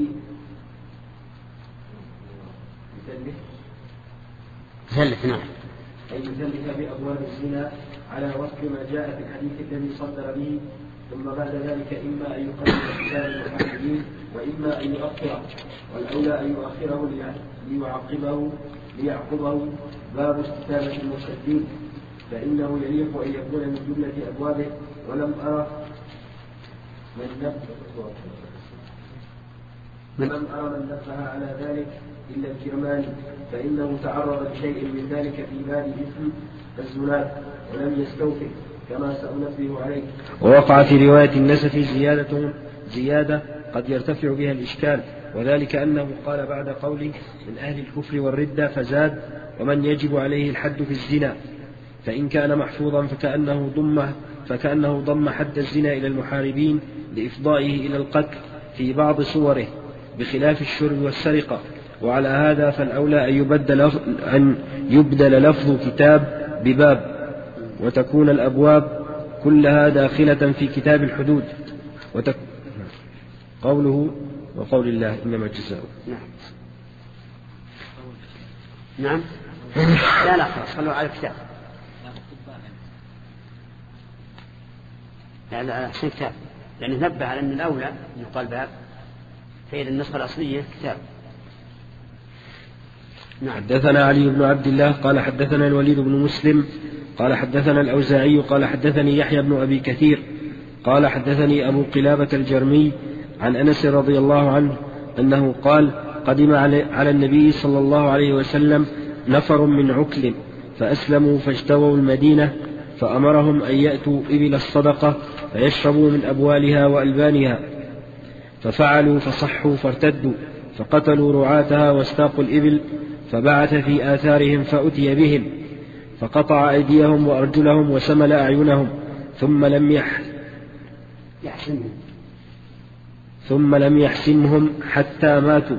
يثلث يثلث نعم أي يثلث بأبواب الزنا على وفق ما جاء في الحديث الذي صدر به، ثم بعد ذلك إما أن يقدم كتاب المحاربين وإما أن يؤخره، والأولى أن يؤخره ليعقبه ليعقبه باب استتابة المرتدين، فإنه يليق أن يكون من جملة أبوابه. ولم أرى من نبه ولم أرى من نبه على ذلك إلا الكرماني، فإنه تعرض لشيء من ذلك في باب إثم الزناد ولم يستوفه كما سأنبه عليه. ووقع في رواية النسف زيادة زيادة قد يرتفع بها الإشكال، وذلك أنه قال بعد قوله من أهل الكفر والردة فزاد ومن يجب عليه الحد في الزنا، فإن كان محفوظا فكأنه ضم فكأنه ضم حد الزنا إلى المحاربين لإفضائه إلى القتل في بعض صوره بخلاف الشرب والسرقة. وعلى هذا فالأولى أن يبدل, أن يبدل لفظ كتاب بباب، وتكون الأبواب كلها داخلة في كتاب الحدود. وتك... قوله وقول الله إنما الجزاء. نعم نعم لا لا خلوا على الكتاب. لا لا أحسن كتاب، يعني نبه على أن الأولى يقال باب، فإذا النسخة الأصلية كتاب. نعم. حدثنا علي بن عبد الله قال حدثنا الوليد بن مسلم قال حدثنا الأوزاعي قال حدثني يحيى بن أبي كثير قال حدثني أبو قلابة الجرمي عن أنس رضي الله عنه أنه قال قدم على النبي صلى الله عليه وسلم نفر من عكل فأسلموا فاجتووا المدينة، فأمرهم أن يأتوا إبل الصدقة فيشربوا من أبوالها وألبانها، ففعلوا فصحوا فارتدوا فقتلوا رعاتها واستاقوا الإبل، فبعث في آثارهم فأتي بهم فقطع أيديهم وأرجلهم وسمل أعينهم ثم لم يح يحسنهم ثم لم يحسمهم حتى ماتوا.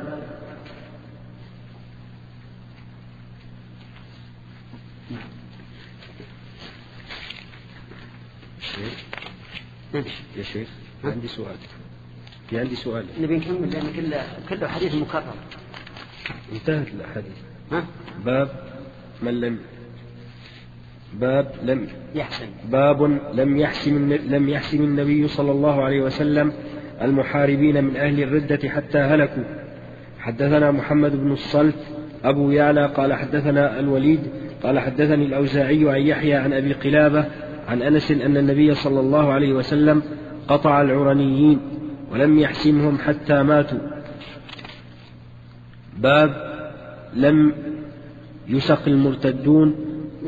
يا شيخ عندي سؤال في عندي سؤال نبي نكمل لأن كله كله حديث مكرر. انتهت الأحاديث. ها؟ باب من لم باب لم يحسن باب لم يحسم لم يحسم النبي صلى الله عليه وسلم المحاربين من أهل الردة حتى هلكوا. حدثنا محمد بن الصلت أبو يعلى قال حدثنا الوليد قال حدثني الأوزاعي عن يحيى عن أبي قلابة عن أنس أن النبي صلى الله عليه وسلم قطع العرنيين ولم يحسمهم حتى ماتوا. باب لم يسق المرتدون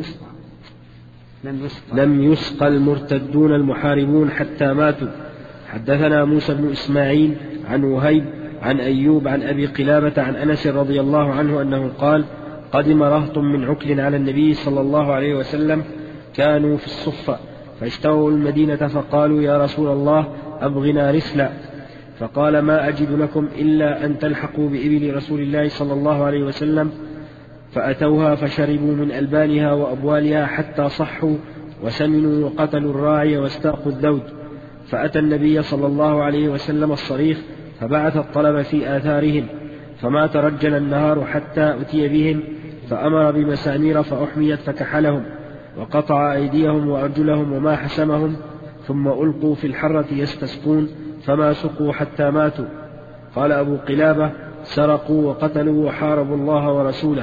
لم يسق, لم يسق المرتدون المحاربون حتى ماتوا. حدثنا موسى بن إسماعيل عن وهيب عن أيوب عن أبي قلابة عن أنس رضي الله عنه أنه قال قدم رهط من عكل على النبي صلى الله عليه وسلم كانوا في الصفة فاجتووا المدينة فقالوا يا رسول الله أبغنا رسلا، فقال ما أجد لكم إلا أن تلحقوا بإبل رسول الله صلى الله عليه وسلم، فأتوها فشربوا من ألبانها وأبوالها حتى صحوا وسمنوا وقتلوا الراعي واستاقوا الذود، فأتى النبي صلى الله عليه وسلم الصريخ فبعث الطلب في آثارهم، فما ترجل النهار حتى أتي بهم، فأمر بمسامير فأحميت فكحلهم وقطع أيديهم وأرجلهم وما حسمهم، ثم ألقوا في الحرة يستسقون فما سقوا حتى ماتوا. قال أبو قلابة سرقوا وقتلوا وحاربوا الله ورسوله.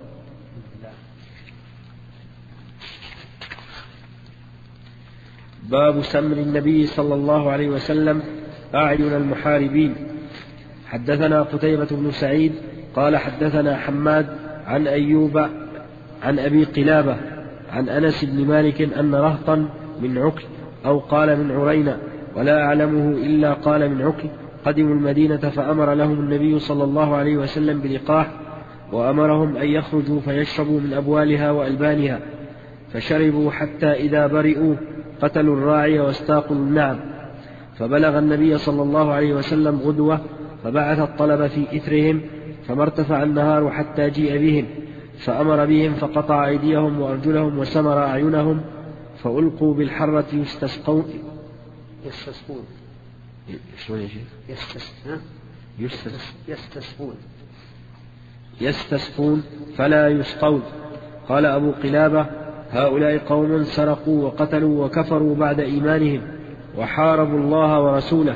باب سمر النبي صلى الله عليه وسلم أعين المحاربين. حدثنا قتيبة بن سعيد قال حدثنا حماد عن أيوب عن أبي قلابة عن أنس بن مالك أن رهطا من عكل أو قال من عرينة ولا أعلمه إلا قال من عكل قدموا المدينة، فأمر لهم النبي صلى الله عليه وسلم بلقاح وأمرهم أن يخرجوا فيشربوا من أبوالها وألبانها، فشربوا حتى إذا برئوا قتلوا الراعي واستاقوا النعم، فبلغ النبي صلى الله عليه وسلم غدوة فبعث الطلب في إثرهم، فما ارتفع النهار حتى جيء بهم، فأمر بهم فقطع أيديهم وأرجلهم وسمر أعينهم فألقوا بالحرة يستسقون يستسقون شلون يا شيخ؟ يستسقون يستسقون يستسقون فلا يسقون. قال أبو قلابة: هؤلاء قوم سرقوا وقتلوا وكفروا بعد إيمانهم وحاربوا الله ورسوله.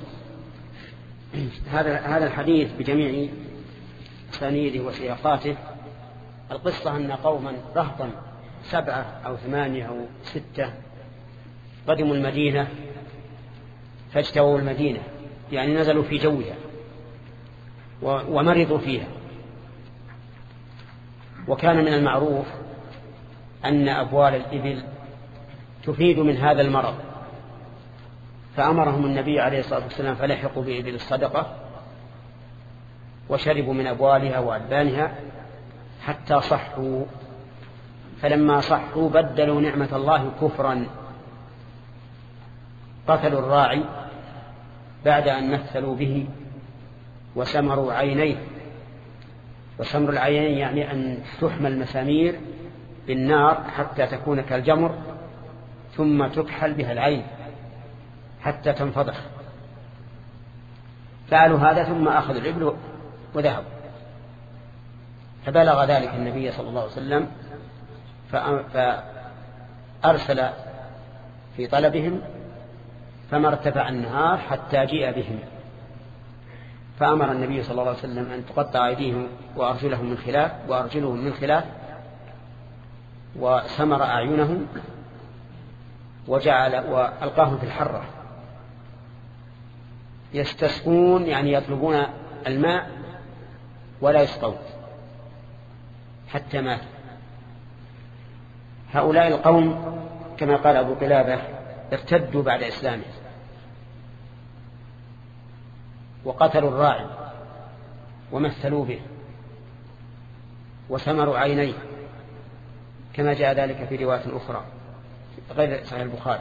هذا هذا الحديث بجميع أسانيده وسياقاته. القصة أن قوما رهطا سبعة أو ثمانية أو ستة قدموا المدينة فاجتووا المدينة، يعني نزلوا في جوها ومرضوا فيها. وكان من المعروف أن أبوال الإبل تفيد من هذا المرض، فأمرهم النبي عليه الصلاة والسلام فلحقوا بإبل الصدقة وشربوا من أبوالها وألبانها حتى صحوا. فلما صحوا بدلوا نعمة الله كفرا، قتلوا الراعي بعد أن مثلوا به وسمروا عينيه. وسمر العينين يعني أن تحمل المسامير بالنار حتى تكون كالجمر، ثم تكحل بها العين حتى تنفضح. فعلوا هذا ثم أخذوا الإبل وذهبوا. فبلغ ذلك النبي صلى الله عليه وسلم فأرسل في طلبهم، فما ارتفع النهار حتى جيء بهم، فأمر النبي صلى الله عليه وسلم أن تقطع أيديهم وأرجلهم من خلاف وأرجلهم من خلاف، وسمر أعينهم وجعل وألقاهم في الحرة. يستسقون يعني يطلبون الماء ولا يسقون حتى مات. هؤلاء القوم كما قال أبو قلابة ارتدوا بعد إسلامه وقتلوا الراعي ومثلوا به وسمروا عينيه كما جاء ذلك في رواية أخرى غير صحيح البخاري.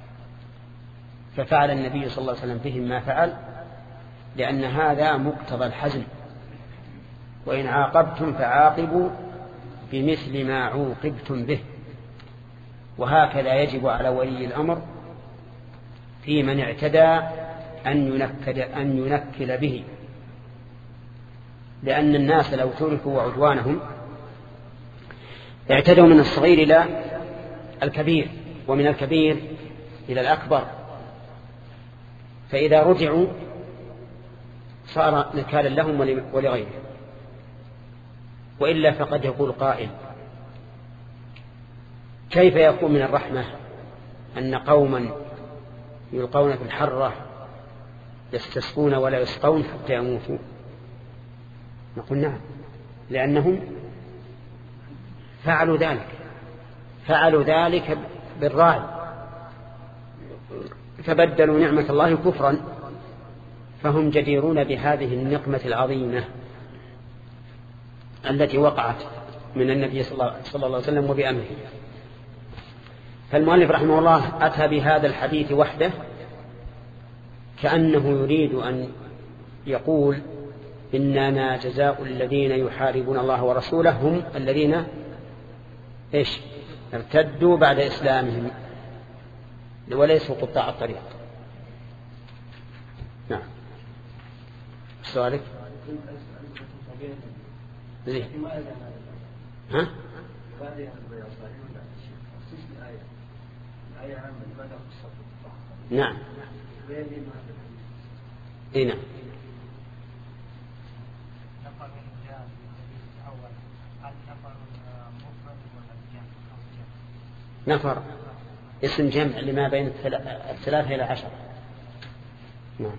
ففعل النبي صلى الله عليه وسلم بهم ما فعل، لأن هذا مقتضى الحزم. وإن عاقبتم فعاقبوا بمثل ما عوقبتم به. وهكذا يجب على ولي الأمر في من اعتدى أن ينكد أن ينكل به، لأن الناس لو تركوا وعدوانهم اعتدوا من الصغير إلى الكبير ومن الكبير إلى الأكبر، فإذا رجعوا صار نكالا لهم ولغيرهم. وإلا فقد يقول قائل: كيف يكون من الرحمة أن قوما يلقون في الحرة يستسقون ولا يسقون حتى يموتوا؟ نقول نعم، لأنهم فعلوا ذلك فعلوا ذلك بالراعي، فبدلوا نعمة الله كفرا، فهم جديرون بهذه النقمة العظيمة التي وقعت من النبي صلى الله عليه وسلم وبأمره. فالمؤلف رحمه الله أتى بهذا الحديث وحده كأنه يريد أن يقول: إنما جزاء الذين يحاربون الله ورسوله هم الذين إيش ارتدوا بعد إسلامهم وليسوا قطاع الطريق. نعم. سؤالك؟ ليه؟ ها؟ نعم. اي نعم. نفر اسم جمع لما بين الثلاثة إلى عشرة. نعم.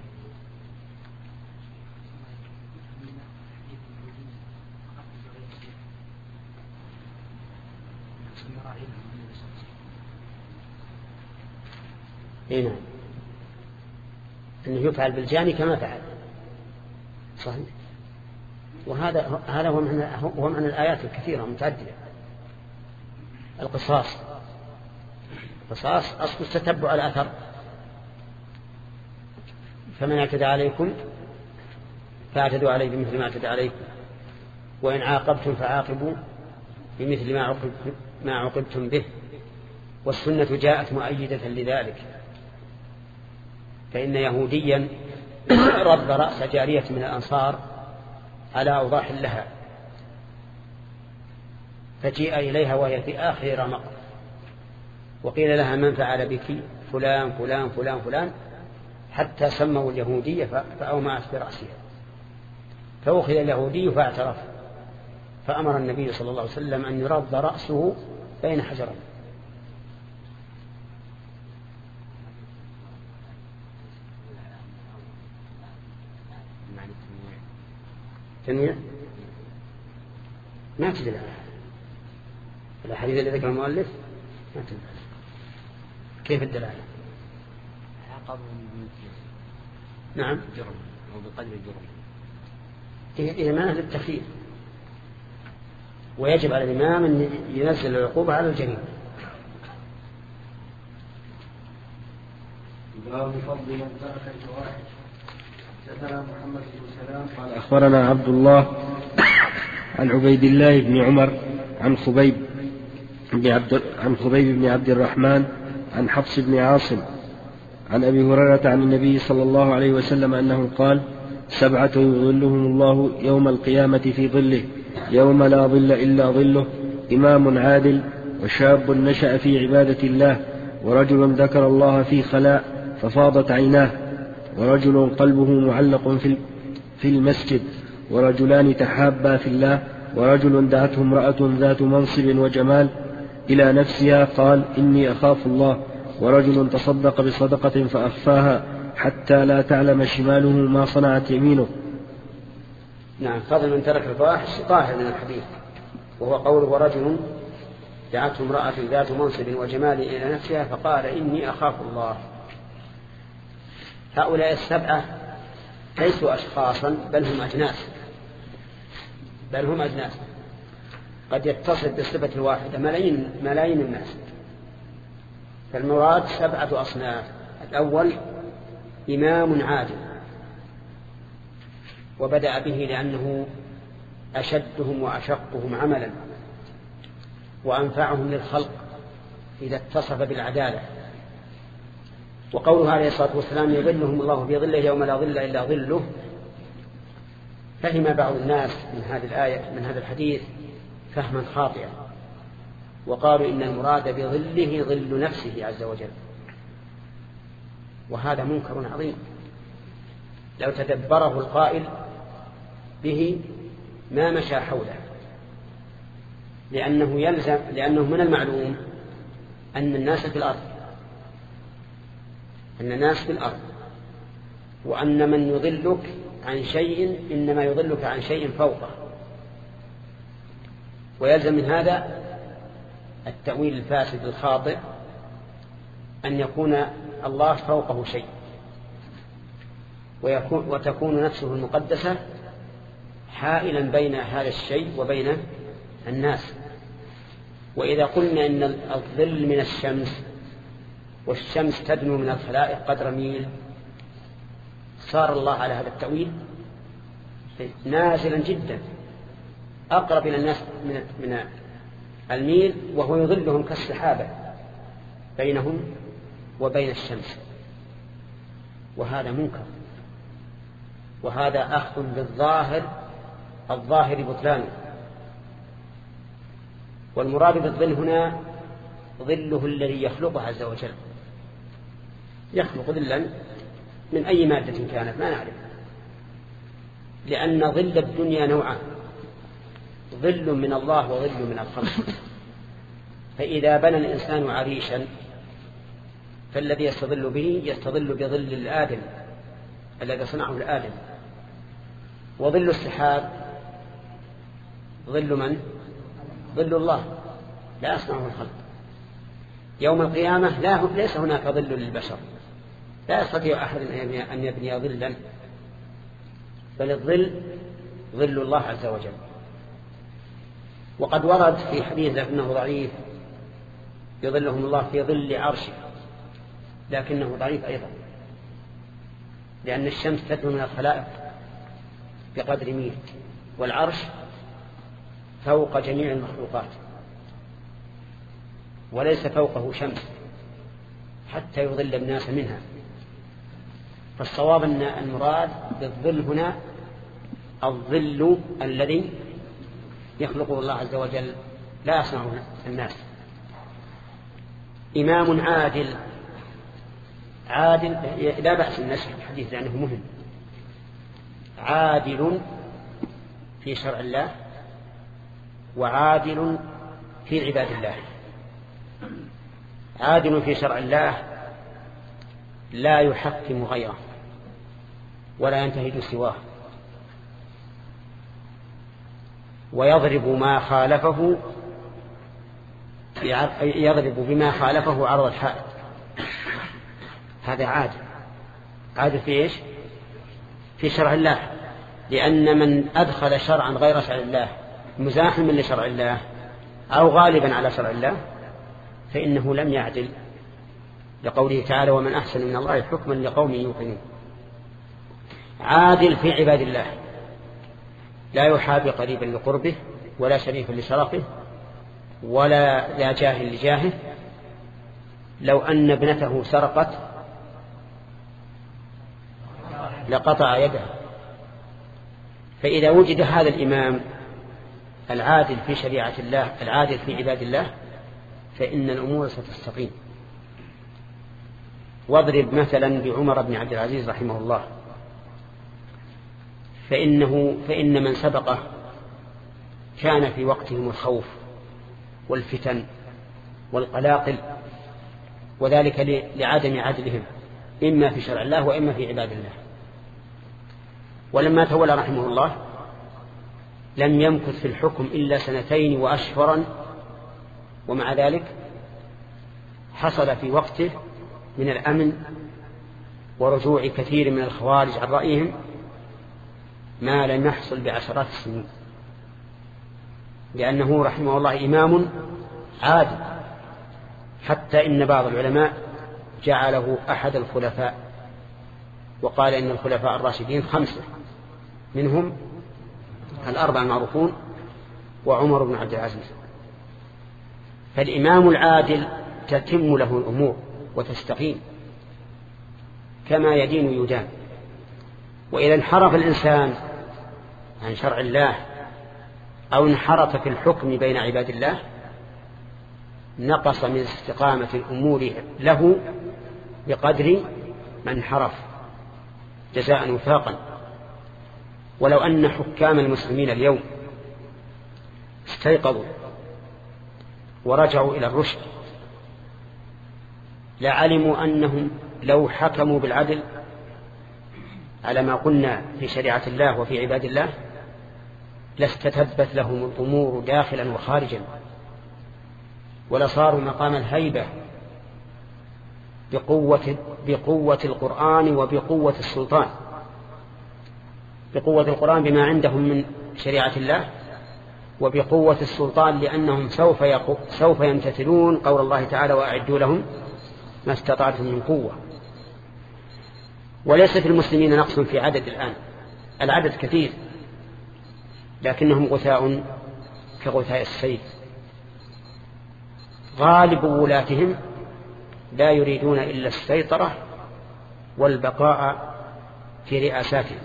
اي نعم، انه يفعل بالجاني كما فعل. صحيح. وهذا هذا هو معنى هو معنى الآيات الكثيرة المتعددة. القصاص القصاص أصل تتبع الأثر، فمن اعتدى عليكم فاعتدوا عليه بمثل ما اعتدى عليكم، وإن عاقبتم فعاقبوا بمثل ما عقبتم, ما عقبتم به، والسنة جاءت مؤيدة لذلك، فإن يهوديا رد رأس جارية من الأنصار على أوضاح لها، فجيء إليها وهي في آخر رمق، وقيل لها من فعل بك؟ فلان فلان فلان فلان، حتى سموا اليهودية فأومأت برأسها، فأخذ اليهودي فاعترف، فأمر النبي صلى الله عليه وسلم أن يرد رأسه بين حجرين. تنويع ما تدل على الحديث الذي ذكر المؤلف، ما تدل. كيف الدلالة؟ عقب نعم جرم أو بقدر الجرم. إذا ما نزل التخفيف، ويجب على الإمام أن ينزل العقوبة على الجريمة. باب فضل من ترك الفواحش. حدثنا محمد بن سلام قال أخبرنا عبد الله عن عبيد الله بن عمر عن خبيب بن عبد عن خبيب بن عبد الرحمن عن حفص بن عاصم عن أبي هريرة عن النبي صلى الله عليه وسلم أنه قال: سبعة يظلهم الله يوم القيامة في ظله يوم لا ظل إلا ظله: إمام عادل، وشاب نشأ في عبادة الله، ورجل ذكر الله في خلاء ففاضت عيناه، ورجل قلبه معلق في المسجد، ورجلان تحابا في الله، ورجل دعته امرأة ذات منصب وجمال إلى نفسها قال: إني أخاف الله، ورجل تصدق بصدقة فأخفاها حتى لا تعلم شماله ما صنعت يمينه. نعم. فضل من ترك الفواحش ظاهر من الحديث، وهو قول: ورجل دعته امرأة ذات منصب وجمال إلى نفسها فقال: إني أخاف الله. هؤلاء السبعة ليسوا أشخاصا، بل هم أجناس، بل هم أجناس قد يتصل بالصفة الواحدة ملايين ملايين الناس. فالمراد سبعة أصناف. الأول إمام عادل، وبدأ به لأنه أشدهم وأشقهم عملا وأنفعهم للخلق إذا اتصف بالعدالة. وقوله عليه الصلاة والسلام: يظلهم الله في ظله يوم لا ظل إلا ظله، فهم بعض الناس من هذه الآية من هذا الحديث فهما خاطئا، وقالوا إن المراد بظله ظل نفسه عز وجل، وهذا منكر عظيم لو تدبره القائل به ما مشى حوله، لأنه يلزم لأنه من المعلوم أن الناس في الأرض أن الناس في الأرض وأن من يضلك عن شيء إنما يضلك عن شيء فوقه، ويلزم من هذا التأويل الفاسد الخاطئ أن يكون الله فوقه شيء، ويكون وتكون نفسه المقدسة حائلا بين هذا الشيء وبين الناس. وإذا قلنا إن الظل من الشمس والشمس تدنو من الخلائق قدر ميل، صار الله على هذا التأويل نازلا جدا أقرب إلى الناس من من الميل، وهو يظلهم كالسحابة بينهم وبين الشمس، وهذا منكر، وهذا أخذ بالظاهر الظاهر بطلانه. والمراد بالظل هنا ظله الذي يخلقه عز وجل، يخلق ظلا من أي مادة كانت ما نعرف، لأن ظل الدنيا نوعان: ظل من الله وظل من الخلق. فإذا بنى الإنسان عريشا فالذي يستظل به يستظل بظل الآدم الذي صنعه الآدم، وظل السحاب ظل من؟ ظل الله لا يصنعه الخلق. يوم القيامة لا ليس هناك ظل للبشر، لا يستطيع أحد أن يبني ظلا، بل الظل ظل الله عز وجل. وقد ورد في حديث لكنه ضعيف: يظلهم الله في ظل عرشه، لكنه ضعيف أيضا، لأن الشمس تدنو من الخلائق بقدر ميل، والعرش فوق جميع المخلوقات. وليس فوقه شمس حتى يظل الناس منها. فالصواب أن المراد بالظل هنا الظل الذي يخلقه الله عز وجل لا يصنعه الناس. إمام عادل، عادل لا بأس من نشر الحديث لأنه مهم. عادل في شرع الله وعادل في عباد الله. عادل في شرع الله لا يحكم غيره ولا ينتهج سواه، ويضرب ما خالفه يضرب بما خالفه عرض الحائط. هذا عادل. عادل في إيش؟ في شرع الله، لأن من أدخل شرعا غير شرع الله مزاحما لشرع الله أو غالبا على شرع الله فإنه لم يعدل، لقوله تعالى ومن أحسن من الله حكما لقوم يوقنون. عادل في عباد الله، لا يحابي قريبا لقربه ولا شريفا لشرفه ولا لا جاهل لجاهه. لو أن ابنته سرقت لقطع يده. فإذا وجد هذا الإمام العادل في شريعة الله العادل في عباد الله فإن الأمور ستستقيم. واضرب مثلا بعمر بن عبد العزيز رحمه الله، فإنه فإن من سبقه كان في وقتهم الخوف والفتن والقلاقل، وذلك لعدم عدلهم إما في شرع الله وإما في عباد الله. ولما تولى رحمه الله لم يمكث في الحكم إلا سنتين وأشهرا، ومع ذلك حصل في وقته من الأمن ورجوع كثير من الخوارج عن رأيهم ما لم يحصل بعشرات السنين، لأنه رحمه الله إمام عادل. حتى إن بعض العلماء جعله أحد الخلفاء، وقال إن الخلفاء الراشدين خمسة، منهم الأربعة المعروفون وعمر بن عبد العزيز. فالإمام العادل تتم له الأمور وتستقيم كما يدين يدان. وإذا انحرف الإنسان عن شرع الله أو انحرف في الحكم بين عباد الله نقص من استقامة الأمور له بقدر ما انحرف جزاء وفاقا. ولو أن حكام المسلمين اليوم استيقظوا ورجعوا إلى الرشد لعلموا أنهم لو حكموا بالعدل على ما قلنا في شريعة الله وفي عباد الله لاستتبت لهم الأمور داخلا وخارجا، ولصاروا مقام الهيبة بقوة, بقوة القرآن وبقوة السلطان. بقوة القرآن بما عندهم من شريعة الله، وبقوة السلطان لأنهم سوف, سوف يمتثلون قول الله تعالى وأعدوا لهم ما استطعتم من قوة. وليس في المسلمين نقص في عدد الآن، العدد كثير، لكنهم غثاء كغثاء السيل. غالب ولاتهم لا يريدون إلا السيطرة والبقاء في رئاساتهم،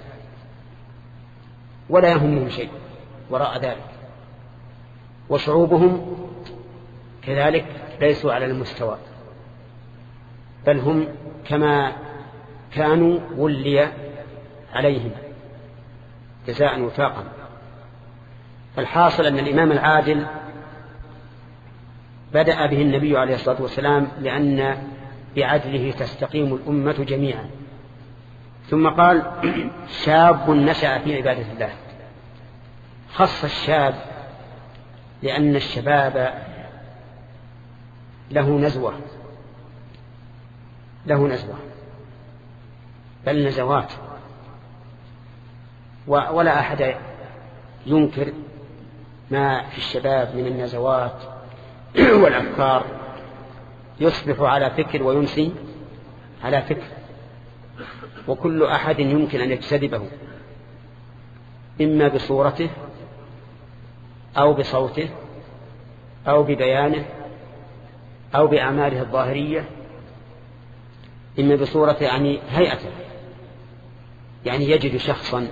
ولا يهمهم شيء وراء ذلك. وشعوبهم كذلك ليسوا على المستوى، بل هم كما كانوا ولي عليهم جزاء وفاقا. فالحاصل أن الإمام العادل بدأ به النبي عليه الصلاة والسلام لأن بعدله تستقيم الأمة جميعا. ثم قال شاب نشأ في عبادة الله. خص الشاب لأن الشباب له نزوة له نزوة بل نزوات، ولا أحد ينكر ما في الشباب من النزوات والأفكار. يصبح على فكر وينسي على فكر، وكل أحد يمكن أن يجتذبه إما بصورته أو بصوته أو ببيانه أو بأعماله الظاهرية، إما بصورة يعني هيئته، يعني يجد شخصا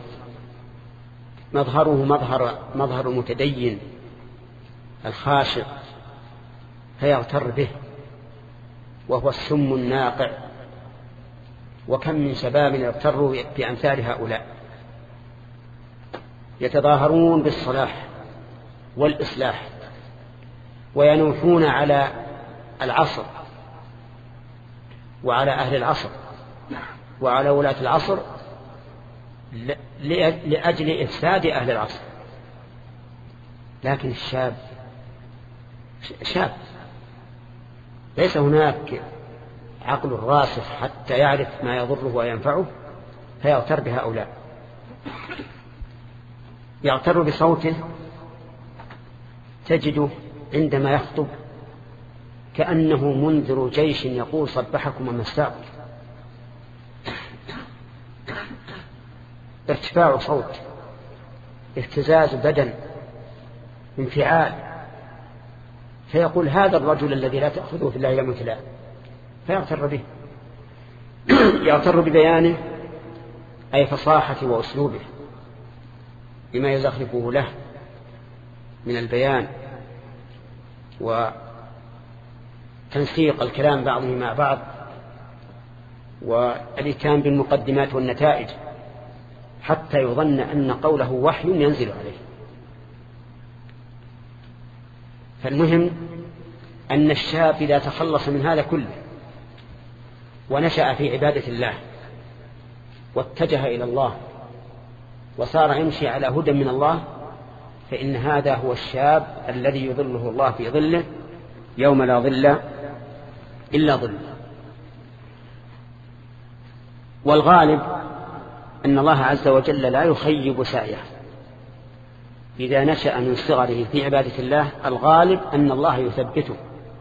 مظهره مظهر مظهر المتدين الخاشع فيغتر به وهو السم الناقع. وكم من شباب يغتروا بأمثال هؤلاء يتظاهرون بالصلاح والإصلاح وينوحون على العصر وعلى أهل العصر وعلى ولاة العصر لأجل إفساد أهل العصر. لكن الشاب شاب ليس هناك عقل راسخ حتى يعرف ما يضره وينفعه، فيغتر بهؤلاء، يغتر بصوته، تجده عندما يخطب كأنه منذر جيش يقول صبحكم ومساكم، ارتفاع صوت، اهتزاز بدن، انفعال، فيقول هذا الرجل الذي لا تأخذه في الله يموت لا، فيغتر به. يغتر ببيانه أي فصاحة وأسلوبه بما يزخرفه له من البيان وتنسيق الكلام بعضه مع بعض والإتيان بالمقدمات والنتائج حتى يظن أن قوله وحي ينزل عليه. فالمهم أن الشاب إذا تخلص من هذا كله ونشأ في عبادة الله واتجه إلى الله وصار يمشي على هدى من الله، فإن هذا هو الشاب الذي يظله الله في ظله يوم لا ظل إلا ظله. والغالب أن الله عز وجل لا يخيب سعيه إذا نشأ من صغره في عبادة الله، الغالب أن الله يثبته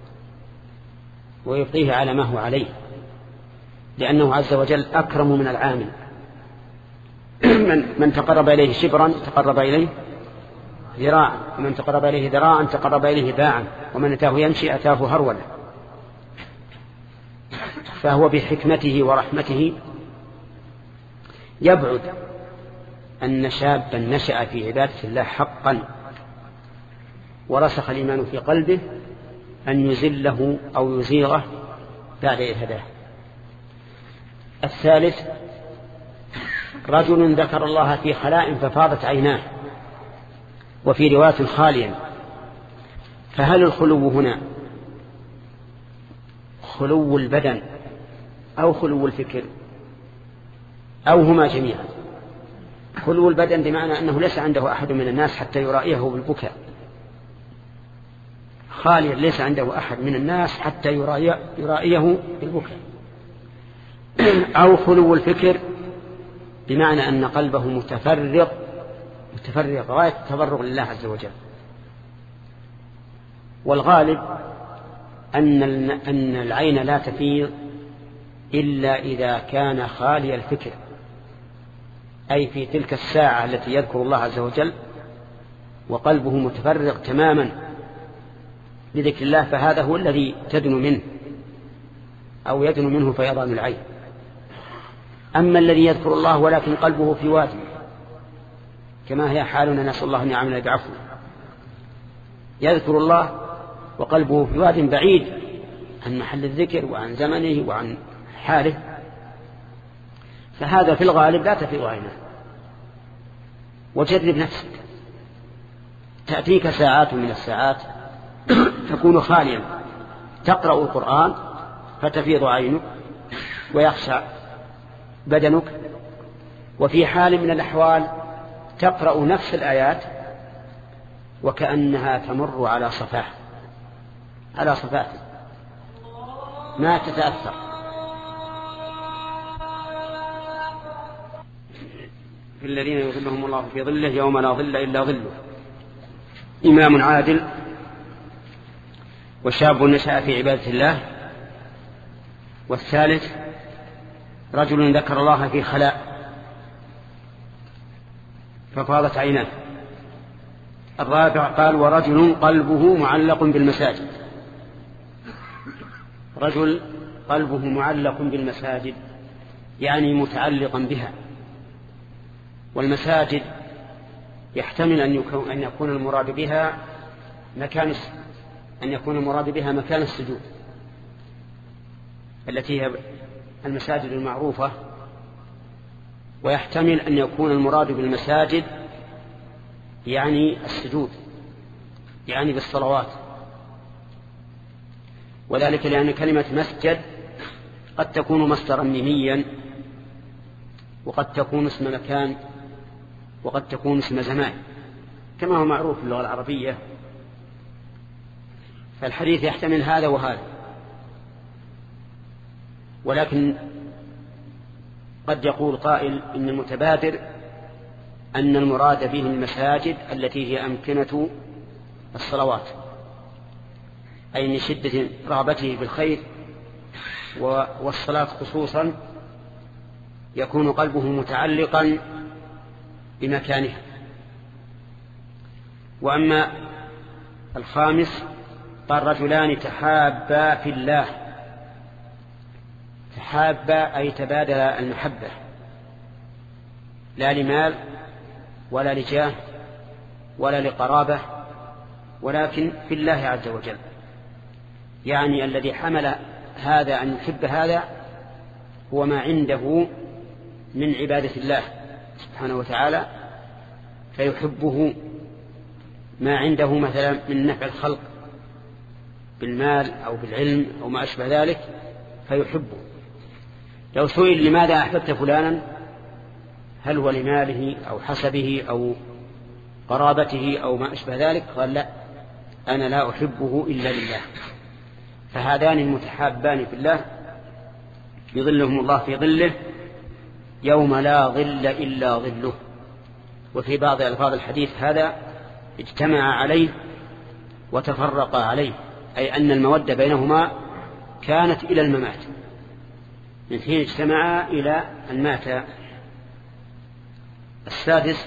ويبقيه على ما هو عليه، لأنه عز وجل أكرم من العامل. من, من تقرب إليه شبرا تقرب إليه ذراعا، ومن تقرب إليه ذراعا تقرب إليه باعا، ومن أتاه يمشي أتاه هرولا. فهو بحكمته ورحمته يبعد أن شابا نشأ في عبادة الله حقا ورسخ الإيمان في قلبه أن يزله أو يزيغه بعد إذ هداه. الثالث رجل ذكر الله في خلاء ففاضت عيناه، وفي رواية خاليا. فهل الخلو هنا خلو البدن أو خلو الفكر أو هما جميعا؟ خلو البدن بمعنى أنه ليس عنده أحد من الناس حتى يرائيه بالبكاء، خاليا ليس عنده أحد من الناس حتى يرائيه بالبكاء. أو خلو الفكر بمعنى أن قلبه متفرغ متفرغ غاية التفرغ لله عز وجل. والغالب أن أن العين لا تفيض إلا إذا كان خالي الفكر، أي في تلك الساعة التي يذكر الله عز وجل وقلبه متفرغ تماما لذكر الله، فهذا هو الذي تدنو منه أو يدنو منه فيضان العين. أما الذي يذكر الله ولكن قلبه في وادي كما هي حالنا، نسأل الله أن يعاملنا بعفو، يذكر الله وقلبه في واد بعيد عن محل الذكر وعن زمنه وعن حاله، فهذا في الغالب لا تفيض عينه. وجرب نفسك، تأتيك ساعات من الساعات تكون خاليا تقرأ القرآن فتفيض عينك ويخشع بدنك، وفي حال من الأحوال تقرأ نفس الآيات وكأنها تمر على صفاح على صفات ما تتأثر. في الذين يظلهم الله في ظله يوم لا ظل إلا ظله. إمام عادل وشاب نشأ في عبادة الله. والثالث رجل ذكر الله في خلاء ففاضت عيناه. الرابع قال ورجل قلبه معلق بالمساجد. رجل قلبه معلق بالمساجد يعني متعلقا بها، والمساجد يحتمل أن يكون, أن يكون المراد بها مكان أن يكون المراد بها مكان السجود التي هي المساجد المعروفة، ويحتمل أن يكون المراد بالمساجد يعني السجود يعني بالصلوات، وذلك لأن كلمة مسجد قد تكون مصدرا ميميا، وقد تكون اسم مكان، وقد تكون اسم زمان كما هو معروف في اللغة العربية. فالحديث يحتمل هذا وهذا، ولكن قد يقول قائل إن المتبادر أن المراد به المساجد التي هي أمكنة الصلوات، أي من شدة رغبته بالخير والصلاة خصوصا يكون قلبه متعلقا بمكانها. وأما الخامس قال رجلان تحابا في الله. تحابا أي تبادل المحبة، لا لمال ولا لجاه ولا لقرابة، ولكن في الله عز وجل، يعني الذي حمل هذا أن يحب هذا هو ما عنده من عبادة الله سبحانه وتعالى، فيحبه ما عنده مثلا من نفع الخلق بالمال أو بالعلم أو ما أشبه ذلك فيحبه. لو سئل لماذا أحببت فلانا، هل هو لماله أو حسبه أو قرابته أو ما أشبه ذلك، قال لا، أنا لا أحبه إلا لله. فهذان المتحابان في الله يظلهم الله في ظله يوم لا ظل إلا ظله. وفي بعض ألفاظ الحديث هذا اجتمع عليه وتفرق عليه، أي أن المودة بينهما كانت إلى الممات، من حين اجتمعا إلى أن مات. السادس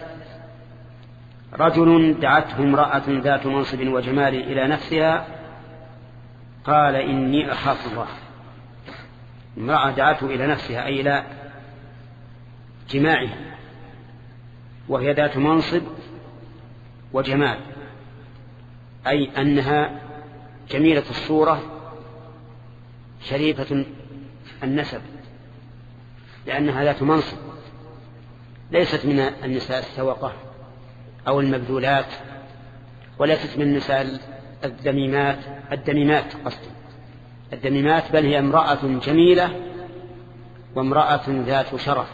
رجل دعته امرأة ذات منصب وجمال إلى نفسها قال إني أخاف الله. امرأة دعته إلى نفسها أي إلى جماعها، وهي ذات منصب وجمال، أي أنها جميلة الصورة شريفة النسب، لأنها ذات منصب، ليست من النساء السوقة أو المبذولات، وليست من النساء الدميمات الدميمات قصدي الدميمات بل هي امرأة جميلة وامرأة ذات شرف،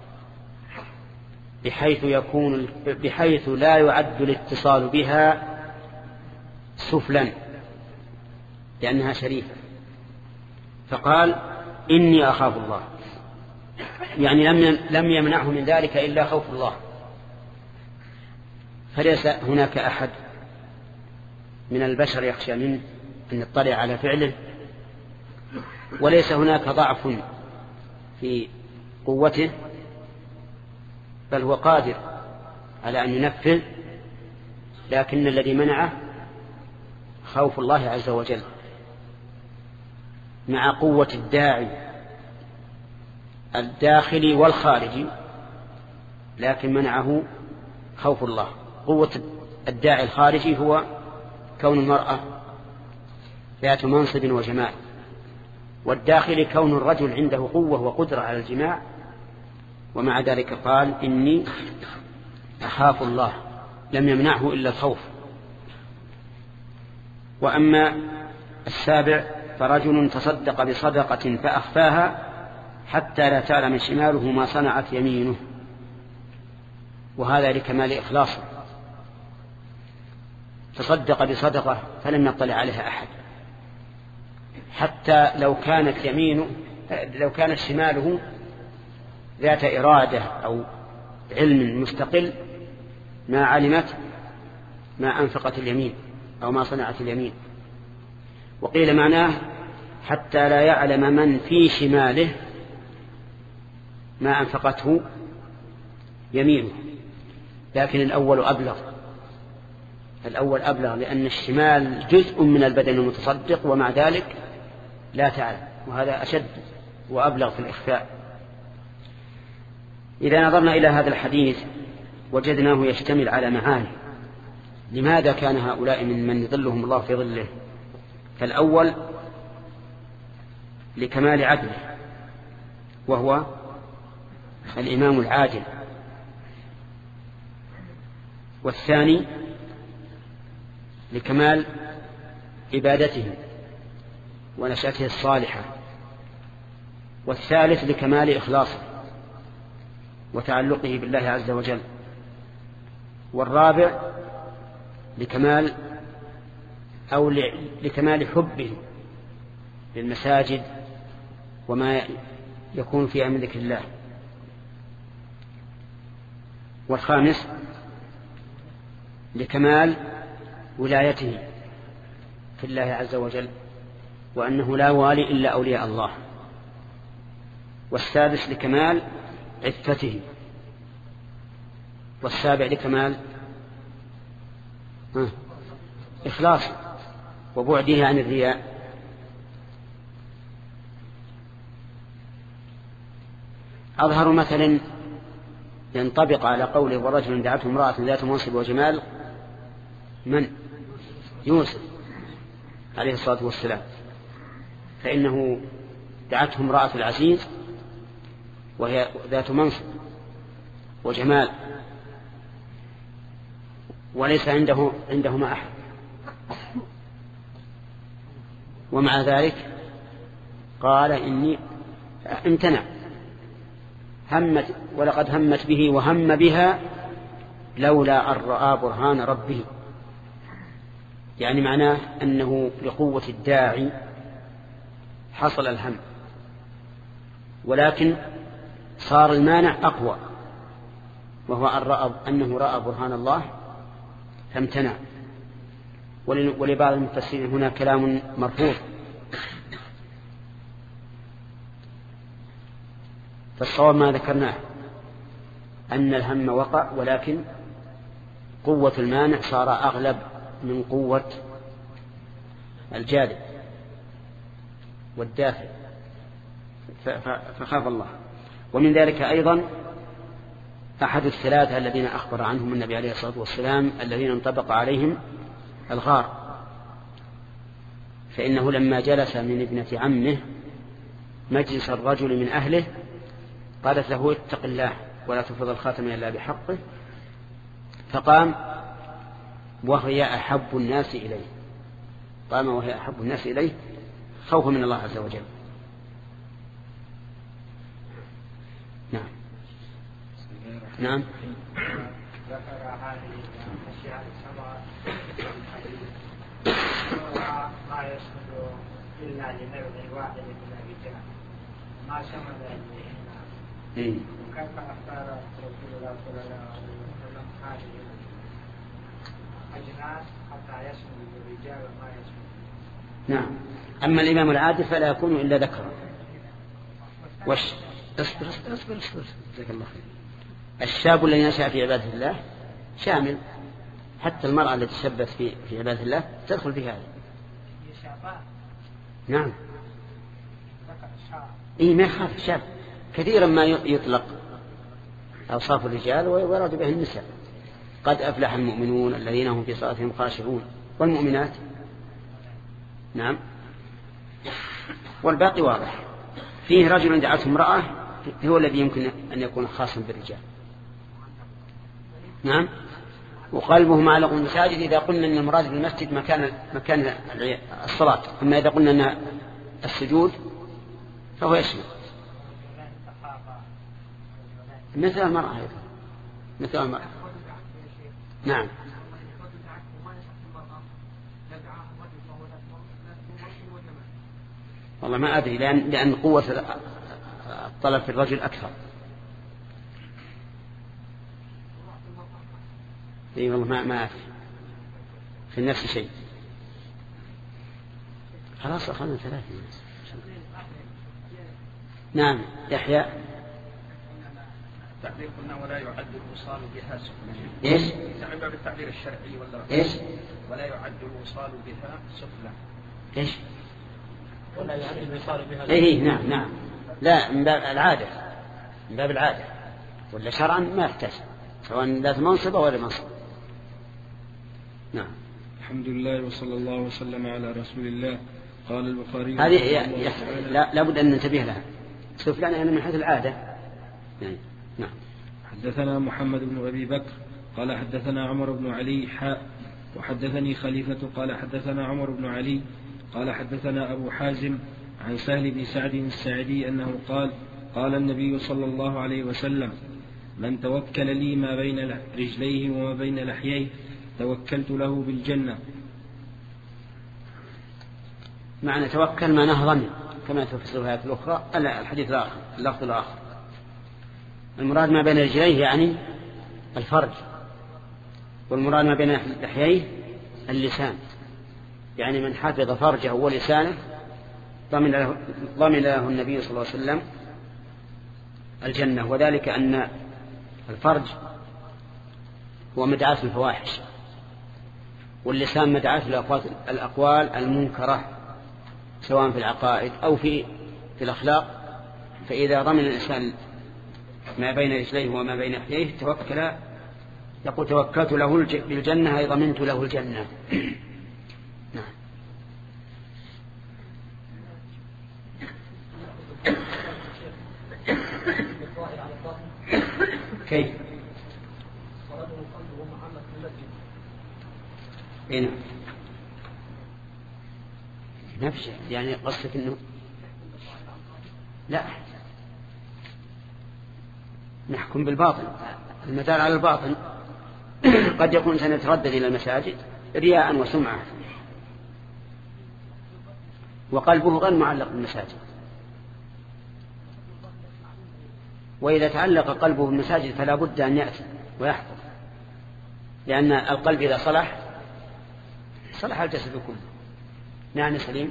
بحيث يكون بحيث لا يعد الاتصال بها سفلا لأنها شريفة. فقال إني أخاف الله، يعني لم لم يمنعه من ذلك إلا خوف الله. فليس هناك أحد من البشر يخشى منه أن يطلع على فعله، وليس هناك ضعف في قوته، بل هو قادر على أن ينفذ، لكن الذي منعه خوف الله عز وجل مع قوة الداعي الداخلي والخارجي، لكن منعه خوف الله. قوة الداعي الخارجي هو كون المرأة ذات منصب وجمال، والداخلي كون الرجل عنده قوة وقدرة على الجماع، ومع ذلك قال إني أخاف الله، لم يمنعه إلا الخوف. وأما السابع فرجل تصدق بصدقة فأخفاها حتى لا تعلم شماله ما صنعت يمينه، وهذا لكمال إخلاصه. تصدق بصدقة فلم يطلع عليها أحد، حتى لو كانت يمينه لو كانت شماله ذات إرادة أو علم مستقل ما علمت ما أنفقت اليمين أو ما صنعت اليمين. وقيل معناه حتى لا يعلم من في شماله ما أنفقته يمينه، لكن الأول أبلغ الأول أبلغ لأن الشمال جزء من البدن المتصدق، ومع ذلك لا تعلم، وهذا أشد وأبلغ في الإخفاء. إذا نظرنا إلى هذا الحديث وجدناه يشتمل على معاني. لماذا كان هؤلاء من من يظلهم الله في ظله؟ فالأول لكمال عدله وهو الإمام العادل، والثاني لكمال عبادته ونشأته الصالحة، والثالث لكمال إخلاصه وتعلقه بالله عز وجل، والرابع لكمال أو لكمال حبه للمساجد وما يكون فيها من ذكر الله، والخامس لكمال ولايته في الله عز وجل وأنه لا والي إلا أولياء الله، والسادس لكمال عفته، والسابع لكمال إخلاصه وبعده عن الرياء. أظهر مثل ينطبق على قوله ورجل دعته امرأة ذات منصب وجمال من؟ يوسف عليه الصلاة والسلام، فإنه دعته امرأة العزيز وهي ذات منصب وجمال وليس عنده عندهما أحد، ومع ذلك قال إني امتنع، همت ولقد همت به وهم بها لولا أن رأى برهان ربه، يعني معناه أنه لقوة الداعي حصل الهم، ولكن صار المانع أقوى وهو أن رأى أنه رأى برهان الله فامتنع. ولبعض المفسرين هنا كلام مرفوض، فالصواب ما ذكرناه أن الهم وقع، ولكن قوة المانع صار أغلب من قوة الجاذب والدافع فخاف الله. ومن ذلك أيضا أحد الثلاثة الذين أخبر عنهم النبي عليه الصلاة والسلام الذين انطبق عليهم الغار، فإنه لما جلس من ابنة عمه مجلس الرجل من أهله قالت له اتق الله ولا تفض الخاتم إلا بحقه، فقام وهي أحب الناس إليه، قام وهي أحب الناس إليه خوفا من الله عز وجل. نعم نعم ذكر هذه الأشياء السبعة ما يشمل إلا لنوع واحد من الرجال ما شمل الاثنين، وكيف اختار رسول الله صلى الله عليه وسلم هذه الأجناس حتى يشمل الرجال وما يشمل. نعم. أما الإمام العادل فلا يكون إلا ذكرا. وش اصبر اصبر اصبر اصبر جزاك الله خير. الشاب الذي نشأ في عبادة الله شامل، حتى المرأة التي شبت في في عبادة الله تدخل في هذا. نعم. إيه ما يخاف الشاب، كثيرا ما يطلق أوصاف الرجال ويراد به النساء. قد أفلح المؤمنون الذين هم في صلاتهم خاشعون، والمؤمنات نعم. والباقي واضح. فيه رجل دعته امرأة هو الذي يمكن أن يكون خاصا بالرجال. نعم. وقلبه معلق المساجد إذا قلنا أن المراد بالمسجد مكان مكان الصلاة، أما إذا قلنا أن السجود فهو يشمل مثل المرأة أيضا، مثل المرأة. نعم. والله ما أدري، لأن, لأن قوة الطلب في الرجل أكثر. اي والله ما ما أدري في نفس الشيء. خلاص أخذنا ثلاثة. نعم يحيى. التعبير قلنا ولا يعد الوصال بها سفلا. ايش؟ تعبير بالتعبير الشرعي ولا ايش؟ ولا يعد الوصال بها سفلا. ايش؟ ولا يعني الوصال بها؟ إيه نعم نعم، لا من باب العادة، من باب العادة، ولا شرعا ما يحتاج سواء ذات منصب ولا منصب. نعم. الحمد لله وصلى الله وسلم على رسول الله. قال البخاري هذه لا لابد أن ننتبه لها. شوف لنا يعني من حيث العادة. يعني. نعم. حدثنا محمد بن أبي بكر قال حدثنا عمر بن علي حاء وحدثني خليفة قال حدثنا عمر بن علي قال حدثنا أبو حازم عن سهل بن سعد الساعدي أنه قال قال النبي صلى الله عليه وسلم من توكل لي ما بين رجليه وما بين لحييه توكلت له بالجنة. معنى توكل ما نهضم كما تفسر الآيات الأخرى. لا الحديث الآخر اللفظ الآخر المراد ما بين رجليه يعني الفرج، والمراد ما بين لحييه اللسان، يعني من حفظ فرجه ولسانه ضمن له, ضمن له النبي صلى الله عليه وسلم الجنة. وذلك أن الفرج هو مدعاة الفواحش، واللسان مدعاة الأقوال المنكرة سواء في العقائد أو في في الأخلاق. فإذا ضمن الإنسان ما بين رجليه وما بين لحييه توكل، يقول توكلت له بالجنة أي ضمنت له الجنة. نعم. كيف؟ هنا نفسه يعني قصدك انه لا نحكم بالباطن، المثال على الباطن. قد يكون سنتردد إلى المساجد رياء وسمعة وقلبه غير معلق بالمساجد، وإذا تعلق قلبه بالمساجد فلا بد أن يأتي ويحفظ، لأن القلب إذا صلح صلح الجسد كله. نعم سليم.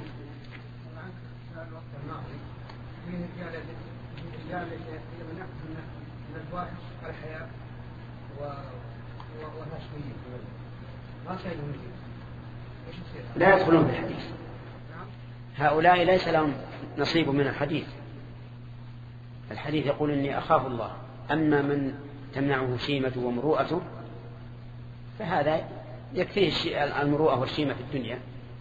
لا يدخلون في الحديث، هؤلاء ليس لهم نصيب من الحديث. الحديث يقول إني أخاف الله، أما من تمنعه شيمته ومروءته فهذا يكفيه المروءة والشيمة في الدنيا.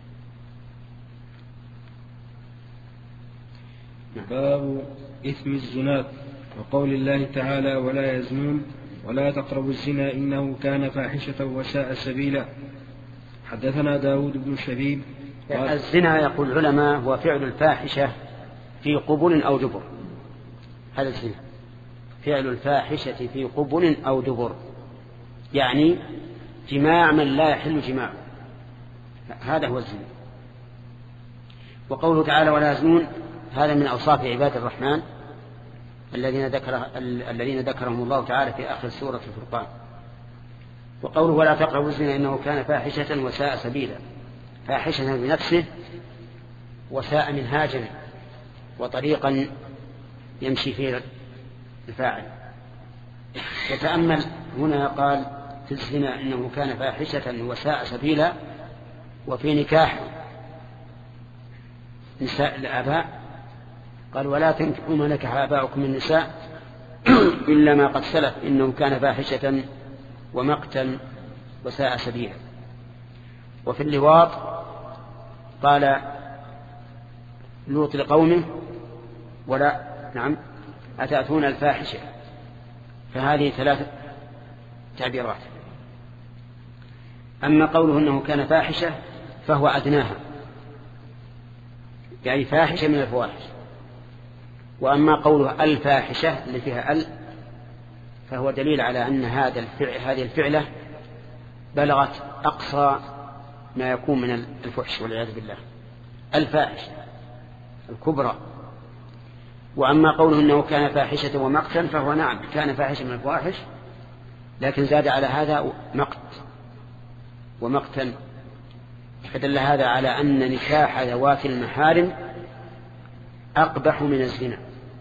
باب إثم الزنات وقول الله تعالى ولا يزنون ولا تقربوا الزنا إنه كان فاحشة وساء سبيلا. حدثنا داود بن شبيب الزنا يقول العلماء هو فعل الفاحشة في قبل أو دبر. هذا الزنا فعل الفاحشة في قبل أو دبر، يعني جماع من لا يحل جماعه، هذا هو الزنا. وقوله تعالى ولا يزنون هذا من أوصاف عباد الرحمن الذين ذكر الذين ذكرهم الله تعالى في آخر سورة الفرقان. وقوله ولا تقربوا الزنا إنه كان فاحشة وساء سبيلا، فاحشة بنفسه وساء منهاجا وطريقا يمشي فيه الفاعل. وتأمل هنا قال في الزنا إنه كان فاحشة وساء سبيلا، وفي نكاح نساء الآباء قال ولا تنكحوا ما نكح آباؤكم من النساء إلا ما قد سلف إنه كان فاحشة ومقتا وساء سبيلا. وفي اللواط قال لوط لقومه ولا نعم أتأتون الفاحشة. فهذه ثلاثة تعبيرات. أما قوله إنه كان فاحشة فهو أدناها، يعني فاحشة من الفواحش. وأما قوله الفاحشة اللي فيها ال فهو دليل على أن هذا الفعل هذه الفعلة بلغت أقصى ما يكون من الفحش والعياذ بالله، الفاحشة الكبرى. وأما قوله إنه كان فاحشة ومقتا فهو نعم كان فاحشة من الفواحش، لكن زاد على هذا مقت ومقتا، فدل هذا على أن نكاح ذوات المحارم أقبح من الزنا.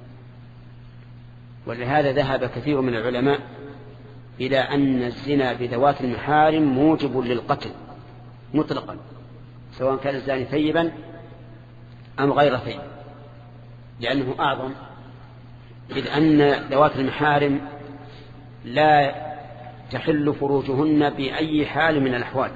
ولهذا ذهب كثير من العلماء إلى أن الزنا بذوات المحارم موجب للقتل مطلقا، سواء كان الزاني ثيبا أم غيرتين، لأنه أعظم، إذ أن ذوات المحارم لا تحل فروجهن بأي حال من الأحوال،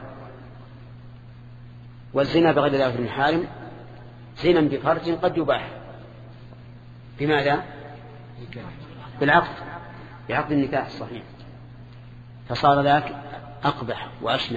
والزنا بغير ذوات المحارم زنا بفرج قد يباح. بماذا؟ بالعقد، بعقد النكاح الصحيح، فصار ذاك أقبح وأشنع.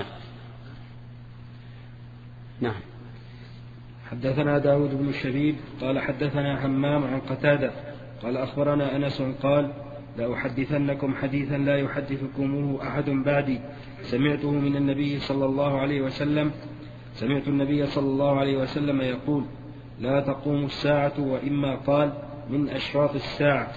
نعم. حدثنا داود بن الشبيب قال حدثنا حمام عن قتادة قال أخبرنا أنس قال لأحدثنكم حديثا لا يحدثكمه أحد بعدي سمعته من النبي صلى الله عليه وسلم سمعت النبي صلى الله عليه وسلم يقول لا تقوم الساعة وإما قال من أشراط الساعة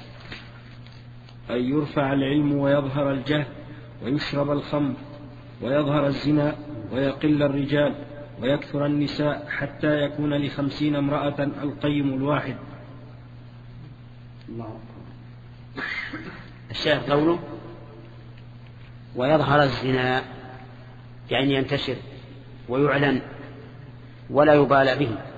أن يرفع العلم ويظهر الجهل ويشرب الخمر ويظهر الزنا ويقل الرجال ويكثر النساء حتى يكون لخمسين امرأة القيم الواحد. الله. الشاهد قوله ويظهر الزنا، يعني ينتشر ويعلن ولا يبالى به.